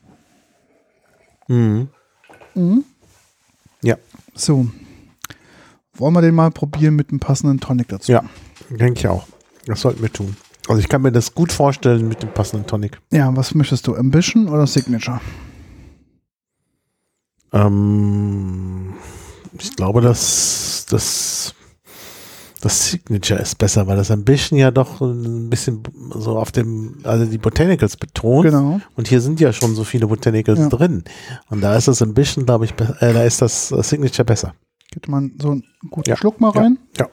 Mhm. Mhm. Ja. So. Wollen wir den mal probieren mit einem passenden Tonic dazu? Ja, denke ich auch. Das sollten wir tun. Also ich kann mir das gut vorstellen mit dem passenden Tonic. Ja, was möchtest du? Ambition oder Signature? Ähm, ich glaube, dass das, das Signature ist besser, weil das Ambition ja doch ein bisschen so auf dem, also die Botanicals betont. Genau. Und hier sind ja schon so viele Botanicals Ja. drin. Und da ist das Ambition, glaube ich, be- äh, da ist das äh, Signature besser. Geht man so einen guten Ja. Schluck mal Ja. rein. Ja.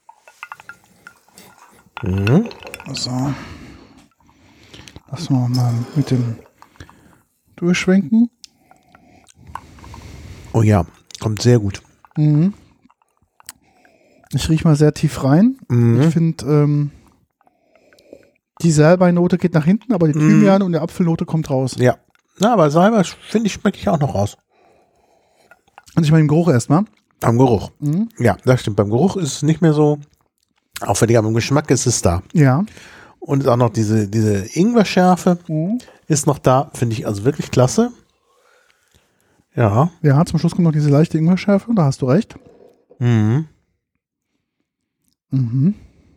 Mhm. So. Lassen wir mal mit dem durchschwenken. Oh ja, kommt sehr gut. Mhm. Ich rieche mal sehr tief rein. Mhm. Ich finde, ähm, die Salbei-Note geht nach hinten, aber die Mhm. Thymian und die Apfelnote kommt raus. Ja. Na, aber Salbei, finde ich, schmecke ich auch noch raus. Und ich meine, im Geruch erstmal. Am Geruch. Mhm. Ja, das stimmt. Beim Geruch ist es nicht mehr so aufwendig, aber im Geschmack ist es da. Ja. Und auch noch diese, diese Ingwer-Schärfe Mhm. ist noch da, finde ich also wirklich klasse. Ja. Ja, zum Schluss kommt noch diese leichte Ingwer-Schärfe, da hast du recht. Mhm. Mhm.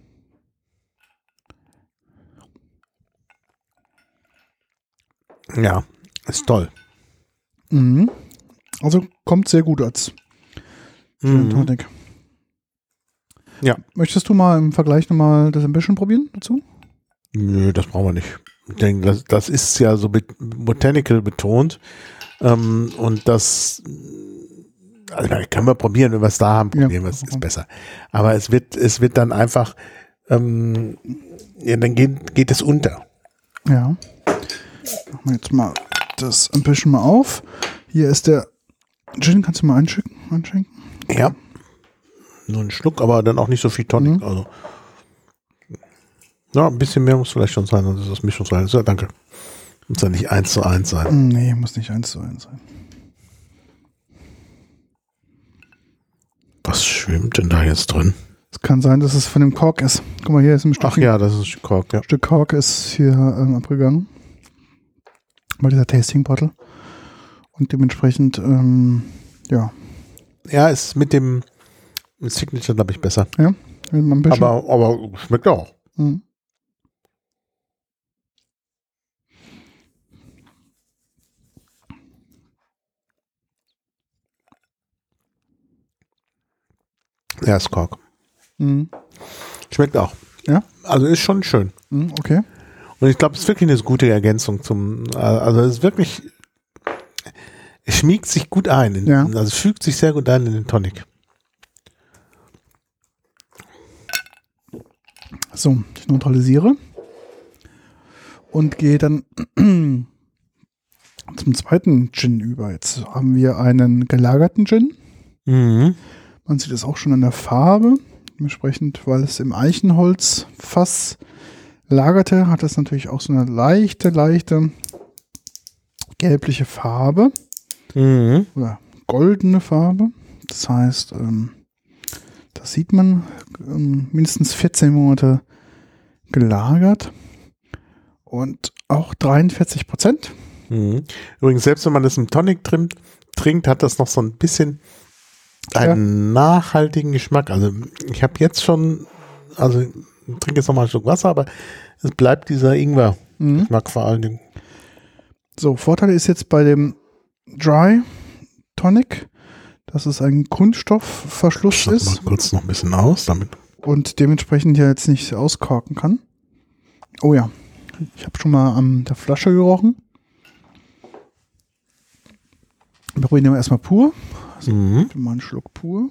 Ja, ist toll. Mhm. Also kommt sehr gut als Gin Mhm. Tonic. Ja. Möchtest du mal im Vergleich nochmal das Ambition probieren dazu? Nö, das brauchen wir nicht. Ich denke, das, das ist ja so bet- botanical betont. Ähm, und das, also können wir probieren, wenn wir es da haben, Ja. probieren wir es, ist besser. Aber es wird, es wird dann einfach, ähm, ja, dann geht, geht es unter. Ja. Machen wir jetzt mal das Ambition mal auf. Hier ist der Gin, kannst du mal einschenken? einschenken? Ja. Nur ein Schluck, aber dann auch nicht so viel Tonic. Mhm. Also. Ja, ein bisschen mehr muss vielleicht schon sein, dann ist das Mischungsverhältnis. Ja, danke. Muss ja nicht eins zu eins sein. Nee, muss nicht eins zu eins sein. Was schwimmt denn da jetzt drin? Es kann sein, dass es von dem Kork ist. Guck mal, hier ist ein Stück, Ach ja, das ist Kork, ja. Stück Kork ist hier ähm, abgegangen. Bei dieser Tasting Bottle. Und dementsprechend, ähm, ja. Ja, ist mit dem Signature, glaube ich, besser. Ja, ein Ambition. Aber, aber schmeckt auch. Mhm. Ja, ist Kork. Mhm. Schmeckt auch. Ja? Also ist schon schön. Mhm, okay. Und ich glaube, es ist wirklich eine gute Ergänzung zum, also es ist wirklich, es schmiegt sich gut ein. In, Ja. Also es fügt sich sehr gut ein in den Tonic. So, ich neutralisiere und gehe dann zum zweiten Gin über. Jetzt haben wir einen gelagerten Gin. Mhm. Man sieht es auch schon an der Farbe. Dementsprechend, weil es im Eichenholzfass lagerte, hat es natürlich auch so eine leichte, leichte gelbliche Farbe Mhm. oder goldene Farbe. Das heißt, ähm, das sieht man, ähm, mindestens vierzehn Monate gelagert und auch dreiundvierzig Prozent. Mhm. Übrigens, selbst wenn man das im Tonic trinkt, trinkt, hat das noch so ein bisschen einen nachhaltigen Geschmack. Also ich habe jetzt schon, also ich trinke jetzt noch mal ein Stück Wasser, aber es bleibt dieser Ingwer-Geschmack Mhm. vor allen Dingen. So, Vorteil ist jetzt bei dem Dry Tonic, dass es ein Kunststoffverschluss Ich mach ist mal kurz noch ein bisschen aus, damit. und dementsprechend ja jetzt nicht auskorken kann. Oh ja, ich habe schon mal an der Flasche gerochen. Wir probieren den erstmal pur. Mhm. Mal einen Schluck pur.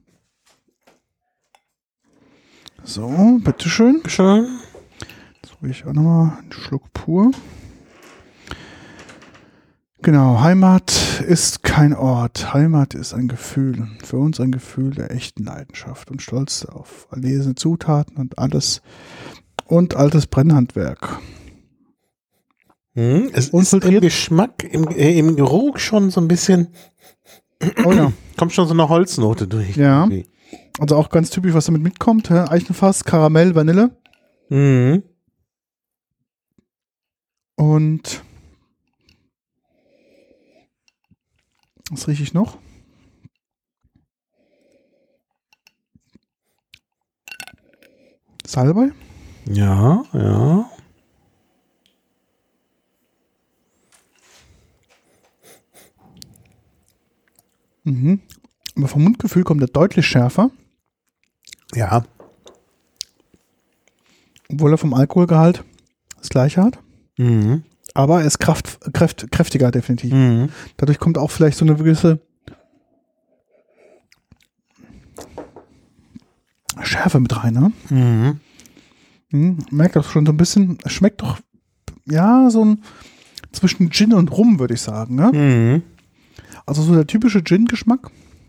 So, bitteschön. Schön. Jetzt probiere ich auch nochmal einen Schluck pur. Genau, Heimat ist kein Ort. Heimat ist ein Gefühl. Für uns ein Gefühl der echten Leidenschaft und Stolz auf erlesene Zutaten und alles und altes Brennhandwerk. Mhm. Es ist im Unfiltriert. Geschmack, im, äh, im Geruch schon so ein bisschen, Oh ja. kommt schon so eine Holznote durch. Ja. Irgendwie. Also auch ganz typisch, was damit mitkommt. hä? Eichenfass, Karamell, Vanille. Mhm. Und was rieche ich noch? Salbei? Ja, ja. Mhm. Aber vom Mundgefühl kommt er deutlich schärfer, Ja. obwohl er vom Alkoholgehalt das gleiche hat. Mhm. Aber er ist kraft, kräft, kräftiger definitiv. Mhm. Dadurch kommt auch vielleicht so eine gewisse Schärfe mit rein. Ne? Mhm. Mhm. Merkt das schon so ein bisschen. Es schmeckt doch, ja, so ein zwischen Gin und Rum, würde ich sagen. Ne? Mhm. Also so der typische Gin-Geschmack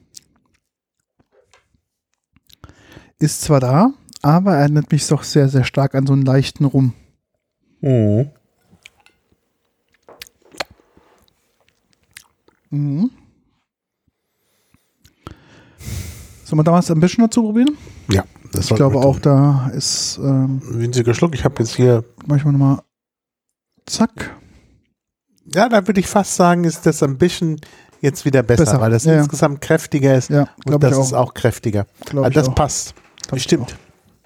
ist zwar da, aber er erinnert mich doch sehr, sehr stark an so einen leichten Rum. Mhm. Mhm. Sollen wir damals ein bisschen dazu probieren? Ja, das Ich glaube auch, da ist ähm, winziger Schluck. Ich habe jetzt hier, manchmal nochmal zack. ja, da würde ich fast sagen, ist das ein bisschen jetzt wieder besser, Besser. weil das Ja, ja. insgesamt kräftiger ist Ja, und glaube ich das auch. ist auch kräftiger. Glaub Also ich das auch. passt. Glaub ich Bestimmt.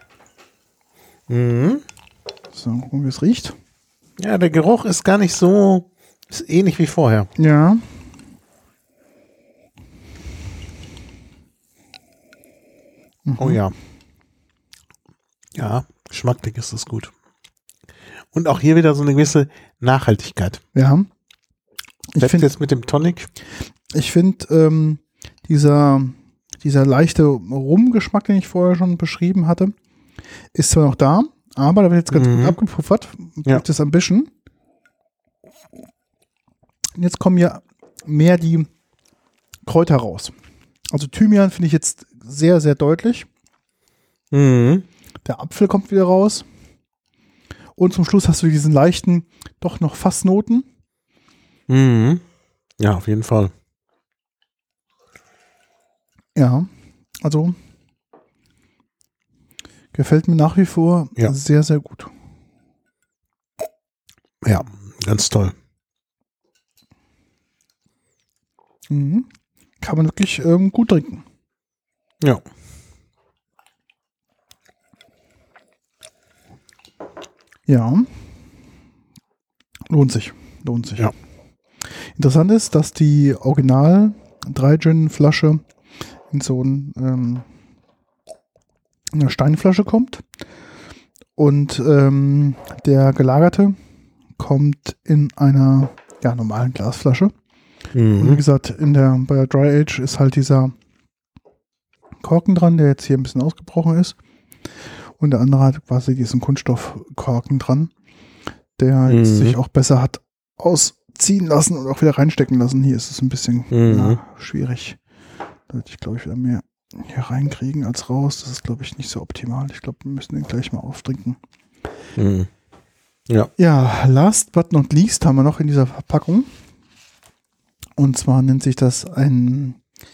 Mhm. So, gucken, wie es riecht. Ja, der Geruch ist gar nicht so, ist ähnlich wie vorher. Ja. Oh ja. Ja, geschmacklich ist das gut. Und auch hier wieder so eine gewisse Nachhaltigkeit. Ja. Ich Selbst finde, jetzt mit dem Tonic. ich finde ähm, dieser, dieser leichte Rumgeschmack, den ich vorher schon beschrieben hatte, ist zwar noch da, aber da wird jetzt ganz Mhm. gut abgepuffert. Ja. Durch das Ambition. Und jetzt kommen ja mehr die Kräuter raus. Also Thymian finde ich jetzt sehr, sehr deutlich. Mhm. Der Apfel kommt wieder raus. Und zum Schluss hast du diesen leichten, doch noch Fassnoten. Mhm. Ja, auf jeden Fall. Ja, also gefällt mir nach wie vor Ja. sehr, sehr gut. Ja, ganz toll. Mhm. Kann man wirklich ähm, gut trinken. Ja. Ja. Lohnt sich. Lohnt sich. Ja. Interessant ist, dass die Original drei Gin Flasche in so ein, ähm, eine Steinflasche kommt und ähm, der gelagerte kommt in einer ja, normalen Glasflasche. Und wie Mhm. gesagt, in der, bei der Dry Age ist halt dieser Korken dran, der jetzt hier ein bisschen ausgebrochen ist. Und der andere hat quasi diesen Kunststoffkorken dran, der jetzt Mhm. sich auch besser hat ausziehen lassen und auch wieder reinstecken lassen. Hier ist es ein bisschen Mhm. ja, schwierig. Da würde ich, glaube ich, wieder mehr hier reinkriegen als raus. Das ist, glaube ich, nicht so optimal. Ich glaube, wir müssen den gleich mal auftrinken. Mhm. Ja. Ja, last but not least haben wir noch in dieser Verpackung. Und zwar nennt sich das ein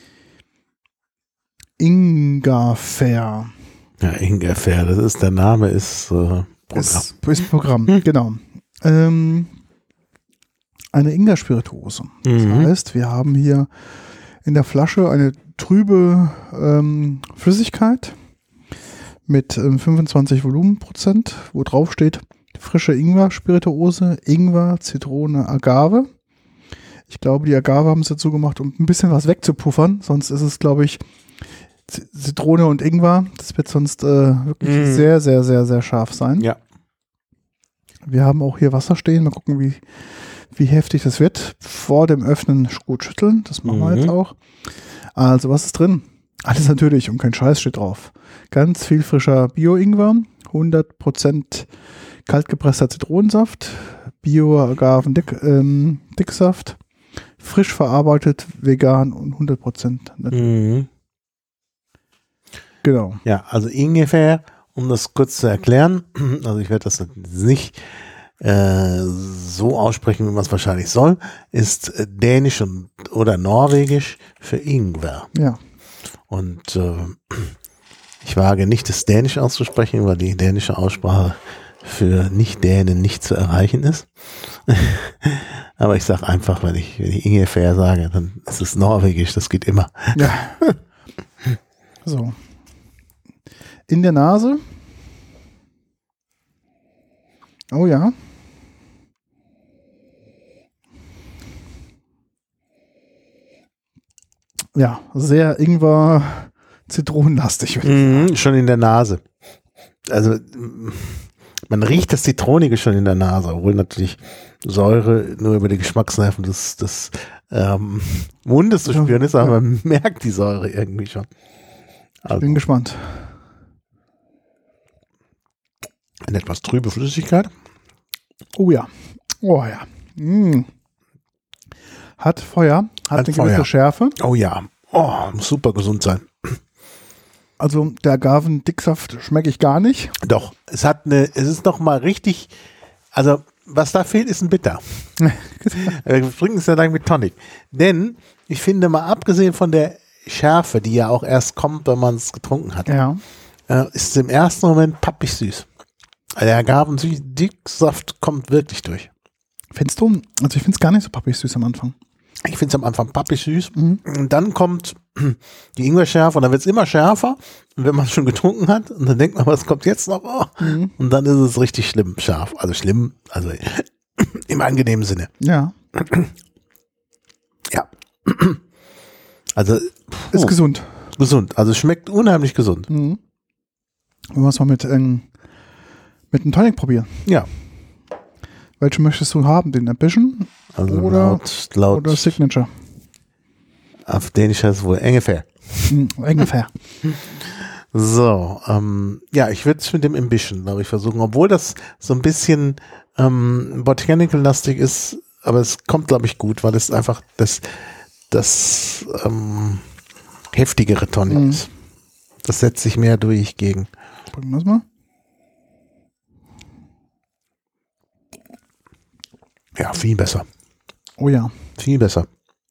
Ingwerfair. Ja, Ingwerfair, das ist, der Name ist äh, Programm. Ist, ist Programm, Hm. genau. Ähm, eine Ingwer-Spirituose. Das Mhm. heißt, wir haben hier in der Flasche eine trübe ähm, Flüssigkeit mit ähm, fünfundzwanzig Volumenprozent, wo drauf steht frische Ingwer-Spirituose, Ingwer, Zitrone, Agave. Ich glaube, die Agave haben es dazu gemacht, um ein bisschen was wegzupuffern. Sonst ist es, glaube ich, Z- Zitrone und Ingwer. Das wird sonst äh, wirklich Mhm. sehr, sehr, sehr, sehr scharf sein. Ja. Wir haben auch hier Wasser stehen. Mal gucken, wie, wie heftig das wird. Vor dem Öffnen gut schütteln. Das machen wir Mhm. jetzt auch. Also, was ist drin? Alles natürlich und kein Scheiß steht drauf. Ganz viel frischer Bio-Ingwer, hundert Prozent kaltgepresster Zitronensaft, Bio-Agaven-Dicksaft, ähm, Dicksaft, frisch verarbeitet, vegan und hundert Prozent natürlich. Mhm. Genau. Ja, also Ingwerfair, um das kurz zu erklären, also ich werde das nicht äh, so aussprechen, wie man es wahrscheinlich soll, ist äh, Dänisch und, oder Norwegisch für Ingwer. Ja. Und äh, ich wage nicht, das Dänisch auszusprechen, weil die dänische Aussprache für Nicht-Dänen nicht zu erreichen ist. Aber ich sage einfach, wenn ich, wenn ich Ingwerfair sage, dann ist es Norwegisch, das geht immer. Ja. So. In der Nase. Oh ja. Ja, sehr Ingwer zitronenlastig. Mhm, schon in der Nase. Also mm, man riecht das Zitronige schon in der Nase, obwohl natürlich Säure nur über die Geschmacksnerven des, des ähm, Mundes zu spüren ist, aber man merkt die Säure irgendwie schon. Ich Also bin gespannt. eine etwas trübe Flüssigkeit. Oh ja. Oh ja. Mm. Hat Feuer, hat, Hat eine Feuer. gewisse Schärfe. Oh ja, oh, muss super gesund sein. Also der Agaven-Dicksaft schmecke ich gar nicht. Doch, es hat eine, es ist noch mal richtig, also was da fehlt, ist ein Bitter. Wir trinken es ja dann mit Tonic. Denn ich finde mal abgesehen von der Schärfe, die ja auch erst kommt, wenn man es getrunken hat, Ja. äh, ist im ersten Moment pappig süß. Der Agavendicksaft kommt wirklich durch. Findest du? Also ich finde es gar nicht so pappig süß am Anfang. Ich finde es am Anfang pappig süß. Mhm. Und dann kommt die Ingwerschärfe und dann wird es immer schärfer. Und wenn man es schon getrunken hat, und dann denkt man, was kommt jetzt noch? Oh. Mhm. Und dann ist es richtig schlimm scharf. Also schlimm, also im angenehmen Sinne. Ja. Ja. Also Ist oh, gesund. gesund. Also schmeckt unheimlich gesund. Mhm. Wollen wir es mal mit, ähm, mit einem Tonic probieren? Ja. Welchen möchtest du haben? Den Ambition Also oder, laut, laut oder Signature? auf Dänisch heißt es wohl ungefähr. Mhm, ungefähr. So, ähm, ja, ich würde es mit dem Ambition, glaube ich, versuchen, obwohl das so ein bisschen ähm, Botanical-lastig ist, aber es kommt, glaube ich, gut, weil es einfach das, das ähm, heftigere Tonic Mhm. ist. Das setzt sich mehr durch gegen. Probieren wir es mal. Ja, viel besser. Oh ja. Viel besser.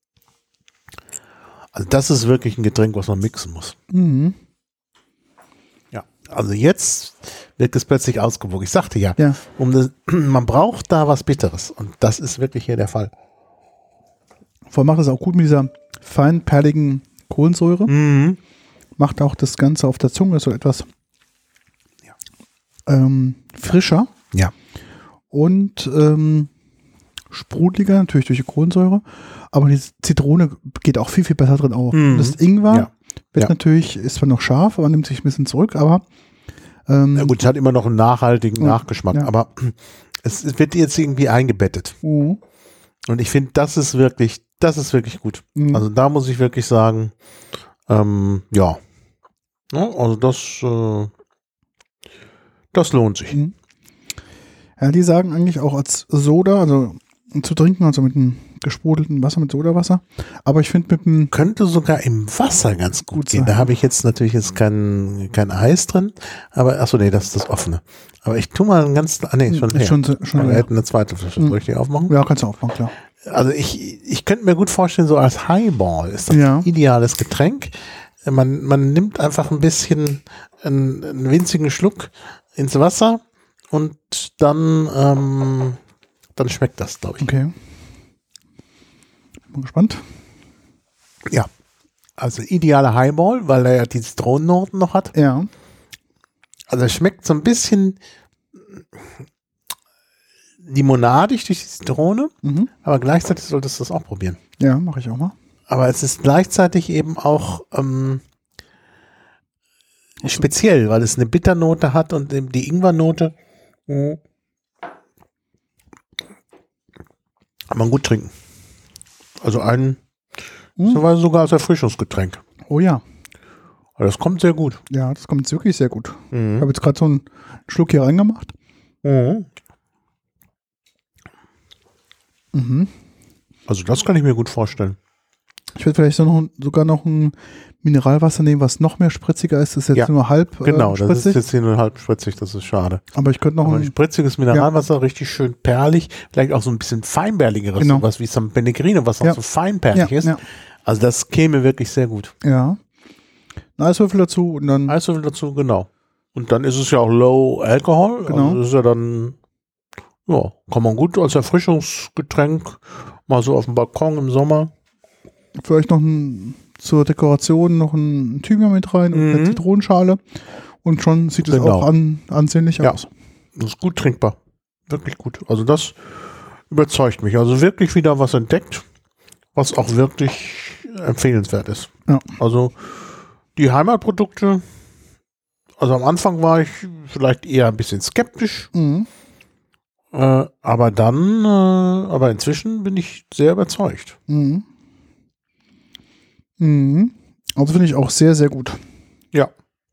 Also das ist wirklich ein Getränk, was man mixen muss. Mhm. Ja, also jetzt wird es plötzlich ausgewogen. Ich sagte ja, Ja. um das, man braucht da was Bitteres und das ist wirklich hier der Fall. Vor allem macht es auch gut mit dieser fein perligen Kohlensäure. Mhm. Macht auch das Ganze auf der Zunge so etwas Ja. ähm, frischer Ja. und ähm, sprudeliger, natürlich durch die Kohlensäure. Aber die Zitrone geht auch viel, viel besser drin auf. Mhm. Und das Ingwer Ja. wird Ja. natürlich, ist zwar noch scharf, aber nimmt sich ein bisschen zurück, aber ähm, Na gut, es hat immer noch einen nachhaltigen Ja. Nachgeschmack, Ja. aber es, es wird jetzt irgendwie eingebettet. mhm. Und ich finde, das ist wirklich, das ist wirklich gut. Mhm. Also da muss ich wirklich sagen, ähm, ja. Ja, also das, äh, das lohnt sich. Mhm. Ja, die sagen eigentlich auch als Soda, also zu trinken, also mit einem gesprudelten Wasser, mit Sodawasser. Aber ich finde mit dem, Könnte sogar im Wasser ganz gut, Gut gehen. sein. Da habe ich jetzt natürlich jetzt kein, kein Eis drin, aber achso, nee, das ist das offene. Aber ich tue mal ein ganz, ah nee, schon ist leer. schon, so- schon Aber wir leer. hätten eine zweite Flasche. Mhm. Soll ich die aufmachen? Ja, kannst du aufmachen, klar. Also ich, ich könnte mir gut vorstellen, so als Highball ist das Ja. ein ideales Getränk. Man, man nimmt einfach ein bisschen einen, einen winzigen Schluck ins Wasser und dann, ähm, dann schmeckt das, glaube ich. Okay. Bin gespannt. Ja. Also idealer Highball, weil er ja die Zitronennoten noch hat. Ja. Also es schmeckt so ein bisschen limonadig durch die Zitrone, Mhm. aber gleichzeitig solltest du das auch probieren. Ja, mache ich auch mal. Aber es ist gleichzeitig eben auch ähm, speziell, weil es eine Bitternote hat und eben die Ingwernote. Mhm. Kann man gut trinken. Also ein Mhm. so sogar als Erfrischungsgetränk. Oh ja. Aber das kommt sehr gut. Ja, das kommt jetzt wirklich sehr gut. Ich Mhm. habe jetzt gerade so einen Schluck hier reingemacht. Mhm. Mhm. Also das kann ich mir gut vorstellen. Ich werde vielleicht so noch, sogar noch ein Mineralwasser nehmen, was noch mehr spritziger ist. Das ist jetzt Ja, nur halb Genau, äh, das ist spritzig. jetzt hier nur halb spritzig, das ist schade. Aber ich könnte noch Aber ein ein, spritziges Mineralwasser, richtig schön perlig, vielleicht auch so ein bisschen feinperligeres, Genau. sowas wie San Pellegrino, was auch Ja. so feinperlig ja, ist. ja, Also das käme wirklich sehr gut. ja. Ein Eiswürfel dazu und dann Eiswürfel dazu, genau. Und dann ist es ja auch Low Alcohol. Genau. Also das ist ja dann, ja, kann man gut als Erfrischungsgetränk mal so auf dem Balkon im Sommer. vielleicht noch ein, zur Dekoration noch ein Thymian mit rein und eine Mhm. Zitronenschale. Und schon sieht es Genau. auch an, ansehnlich Ja. aus. Das ist gut trinkbar. Wirklich gut. Also das überzeugt mich. Also wirklich wieder was entdeckt, was auch wirklich empfehlenswert ist. Ja. Also die Heimatprodukte, also am Anfang war ich vielleicht eher ein bisschen skeptisch, Mhm. äh, aber dann, äh, aber inzwischen bin ich sehr überzeugt. Mhm. Mhm. Also finde ich auch sehr, sehr gut. Ja.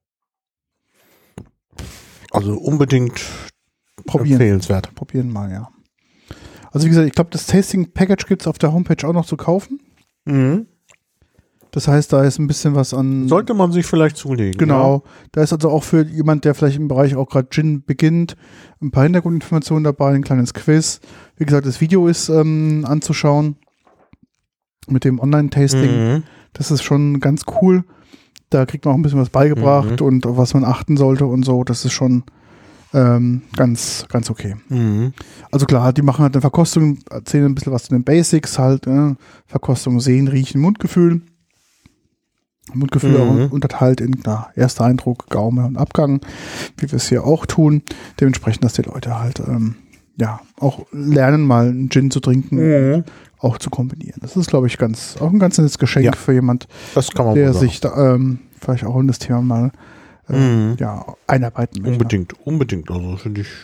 Also unbedingt Probieren. empfehlenswert. Probieren mal, ja. Also wie gesagt, ich glaube, das Tasting Package gibt es auf der Homepage auch noch zu kaufen. Mhm. Das heißt, da ist ein bisschen was an... Sollte man sich vielleicht zulegen. Genau. Da ist also auch für jemand, der vielleicht im Bereich auch gerade Gin beginnt, ein paar Hintergrundinformationen dabei, ein kleines Quiz. Wie gesagt, das Video ist ähm, anzuschauen mit dem Ja. Online-Tasting. Mhm. Das ist schon ganz cool. Da kriegt man auch ein bisschen was beigebracht Mhm. und auf was man achten sollte und so. Das ist schon ähm, ganz, ganz okay. Mhm. Also klar, die machen halt eine Verkostung, erzählen ein bisschen was zu den Basics halt. Äh, Verkostung, Sehen, Riechen, Mundgefühl. Mundgefühl Mhm. auch unterteilt in na, erster Eindruck, Gaume und Abgang, wie wir es hier auch tun. Dementsprechend, dass die Leute halt ähm, ja auch lernen, mal einen Gin zu trinken, Mhm. auch zu kombinieren. Das ist, glaube ich, ganz auch ein ganz nettes Geschenk Ja. für jemand, Das kann man der wohl sagen. sich da, ähm, vielleicht auch in das Thema mal äh, Mhm. ja, einarbeiten möchte. Unbedingt, unbedingt. Also finde ich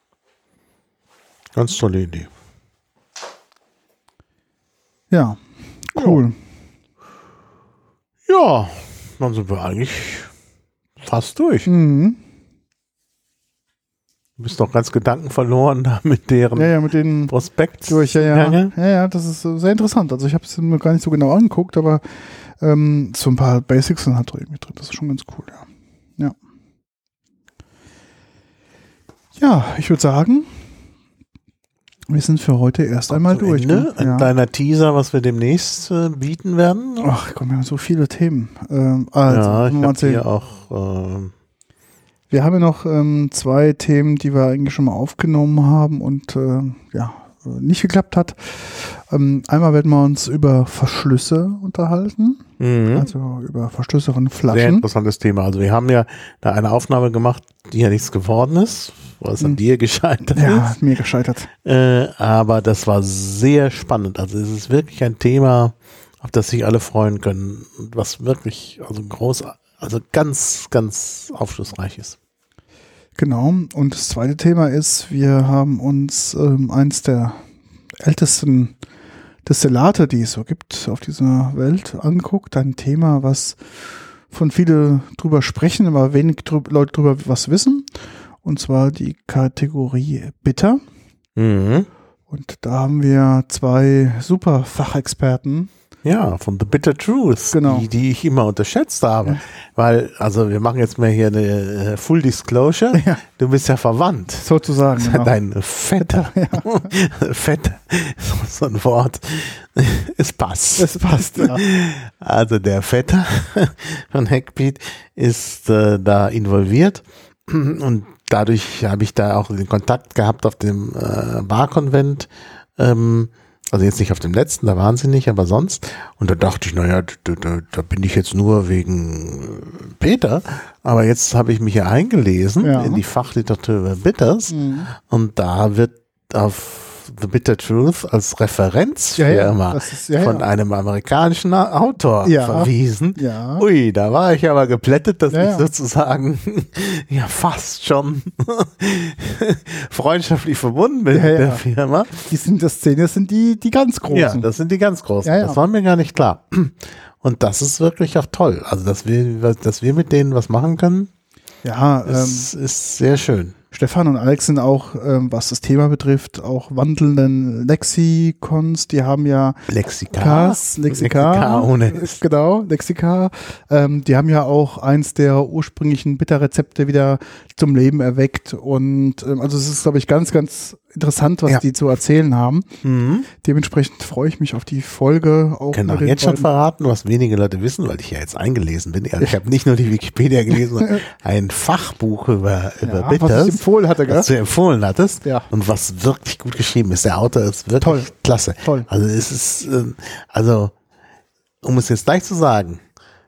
ganz tolle Idee. Ja, cool. Ja, dann sind wir eigentlich fast durch. Mhm. Du bist noch ganz Gedanken verloren da mit deren Ja, ja, mit den Prospekt. durch, ja, ja. Gange. Ja, ja, das ist äh, sehr interessant. Also ich habe es mir gar nicht so genau angeguckt, aber ähm, so ein paar Basics sind halt irgendwie drin. Das ist schon ganz cool, ja. Ja, ja ich würde sagen, wir sind für heute erst einmal Zum durch. Ende, Ne? ein Ja. kleiner Teaser, was wir demnächst äh, bieten werden. Ach komm, wir haben so viele Themen. Ähm, also, ja, ich mal habe erzählen. hier auch ähm, Wir haben ja noch ähm, zwei Themen, die wir eigentlich schon mal aufgenommen haben und äh, ja, nicht geklappt hat. Ähm, einmal werden wir uns über Verschlüsse unterhalten, mhm. also über Verschlüsse von sehr Flaschen. interessantes Thema. Also wir haben ja da eine Aufnahme gemacht, die ja nichts geworden ist, weil es an Mhm. dir gescheitert Ja, ist. hat mir gescheitert. Äh, aber das war sehr spannend. Also es ist wirklich ein Thema, auf das sich alle freuen können, und was wirklich also groß, also ganz, ganz aufschlussreich ist. Genau. Und das zweite Thema ist, wir haben uns ähm, eins der ältesten Destillate, die es so gibt auf dieser Welt, angeguckt. Ein Thema, was von viele drüber sprechen, aber wenig drü- Leute drüber was wissen. Und zwar die Kategorie Bitter. Mhm. Und da haben wir zwei super Fachexperten. Ja, von The Bitter Truth, Genau. die, die ich immer unterschätzt habe. Ja. Weil, also wir machen jetzt mal hier eine äh, Full Disclosure. Ja. Du bist ja verwandt. Sozusagen. Genau. Dein Vetter. Vetter, so ein Wort. Es passt. Das passt, ja. Also der Vetter von Hackbeat ist äh, da involviert und dadurch habe ich da auch den Kontakt gehabt auf dem äh, Barkonvent, ähm, also jetzt nicht auf dem letzten, da waren sie nicht, aber sonst. Und da dachte ich, naja, da, da, da bin ich jetzt nur wegen Peter, aber jetzt habe ich mich ja eingelesen Ja. in die Fachliteratur über Bitters Mhm. und da wird auf The Bitter Truth als Referenzfirma das ist, ja, von ja. einem amerikanischen Autor Ja. verwiesen. Ja. Ui, da war ich aber geplättet, dass Ja, ich ja. sozusagen ja fast schon freundschaftlich verbunden bin Ja, mit der ja. Firma. Die sind, das Szene sind die, die ganz großen. Ja, das sind die ganz großen. Ja, ja. Das war mir gar nicht klar. Und das ist wirklich auch toll. Also, dass wir, dass wir mit denen was machen können, ja ähm, ist, ist sehr schön. Stefan und Alex sind auch, ähm, was das Thema betrifft, auch wandelnden Lexikons. Die haben ja Lexika. Kas, Lexika, Lexika ohne S. genau, Lexika. Ähm, die haben ja auch eins der ursprünglichen Bitterrezepte wieder zum Leben erweckt. Und ähm, also es ist, glaube ich, ganz, ganz interessant, was Ja. die zu erzählen haben. Mhm. Dementsprechend freue ich mich auf die Folge. Auch Kann mit auch den jetzt schon beiden. verraten, was wenige Leute wissen, weil ich ja jetzt eingelesen bin. Also ich habe nicht nur die Wikipedia gelesen, sondern ein Fachbuch über, über Ja, Bitters, was ich empfohlen hatte, gell? was du empfohlen hattest Ja. und was wirklich gut geschrieben ist. Der Autor ist wirklich Toll. klasse. Toll. Also es ist, ähm, also um es jetzt gleich zu sagen,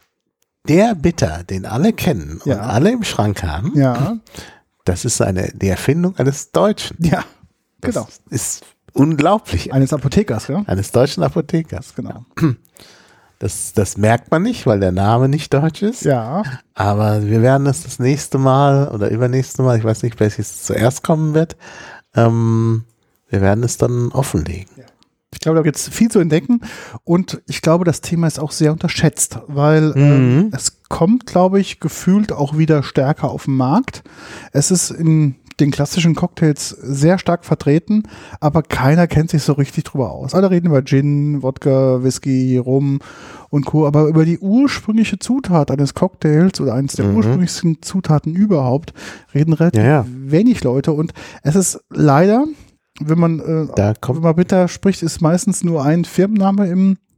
der Bitter, den alle kennen und Ja. alle im Schrank haben, Ja, das ist eine, die Erfindung eines Deutschen. ja, Das genau. ist unglaublich. Eines Apothekers, ja? Eines deutschen Apothekers. Genau. Das, das merkt man nicht, weil der Name nicht deutsch ist. Ja, Aber wir werden es das nächste Mal oder übernächste Mal, ich weiß nicht, welches zuerst kommen wird, ähm, wir werden es dann offenlegen. ich glaube, da gibt es viel zu entdecken und ich glaube, das Thema ist auch sehr unterschätzt, weil Mhm. ähm, es kommt, glaube ich, gefühlt auch wieder stärker auf den Markt. Es ist in den klassischen Cocktails sehr stark vertreten, aber keiner kennt sich so richtig drüber aus. Alle reden über Gin, Wodka, Whisky, Rum und Co., aber über die ursprüngliche Zutat eines Cocktails oder eines der Mhm. ursprünglichsten Zutaten überhaupt reden relativ Ja, ja. wenig Leute und es ist leider, wenn man, äh, Da wenn kommt, man bitter spricht, ist meistens nur ein Firmenname im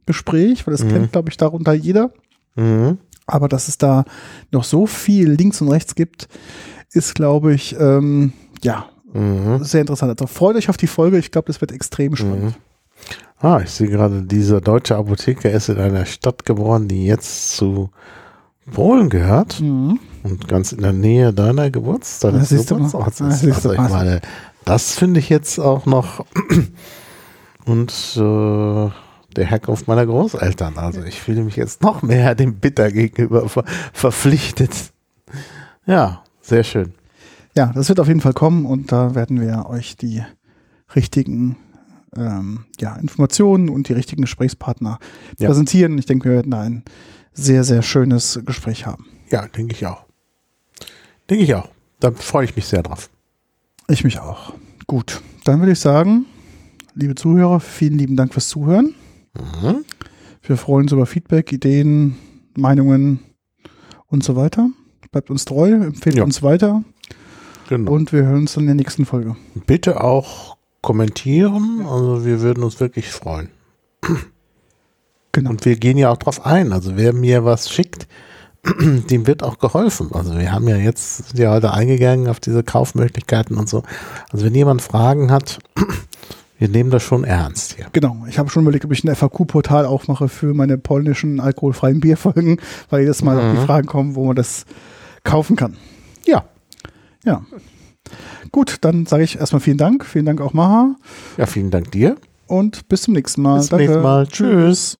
Gespräch, weil das Mhm. kennt, glaube ich, darunter jeder. Mhm. Aber dass es da noch so viel links und rechts gibt, ist, glaube ich, ähm, ja, Mhm. sehr interessant. Also freut euch auf die Folge. Ich glaube, das wird extrem spannend. Mhm. Ah, ich sehe gerade, dieser deutsche Apotheker ist in einer Stadt geboren, die jetzt zu Polen gehört Mhm. und ganz in der Nähe deiner Geburts, deines Das siehst du mal. Geburtsorts Das ist. siehst du Also ich mal. meine, das finde ich jetzt auch noch und äh, der Herkunft meiner Großeltern. Also ich fühle mich jetzt noch mehr dem Bitter gegenüber ver verpflichtet. Ja, sehr schön. Ja, das wird auf jeden Fall kommen und da werden wir euch die richtigen ähm, ja, Informationen und die richtigen Gesprächspartner Ja. präsentieren. Ich denke, wir werden da ein sehr, sehr schönes Gespräch haben. Ja, denke ich auch. Denke ich auch. Da freue ich mich sehr drauf. Ich mich auch. Gut, dann würde ich sagen, liebe Zuhörer, vielen lieben Dank fürs Zuhören. Mhm. Wir freuen uns über Feedback, Ideen, Meinungen und so weiter. Bleibt uns treu, empfehlt Ja. uns weiter Genau. und wir hören uns dann in der nächsten Folge. Bitte auch kommentieren, also wir würden uns wirklich freuen. Genau. Und wir gehen ja auch drauf ein, also wer mir was schickt, dem wird auch geholfen. Also wir haben ja jetzt, sind ja heute eingegangen auf diese Kaufmöglichkeiten und so. Also wenn jemand Fragen hat, wir nehmen das schon ernst hier. Genau, ich habe schon überlegt, ob ich ein F A Q-Portal aufmache für meine polnischen alkoholfreien Bierfolgen, weil jedes Mal auch Mhm. die Fragen kommen, wo man das kaufen kann. Ja, Ja. Gut, dann sage ich erstmal vielen Dank. Vielen Dank auch Maha ja, vielen Dank dir. und bis zum nächsten Mal. Bis zum nächsten Mal. Tschüss.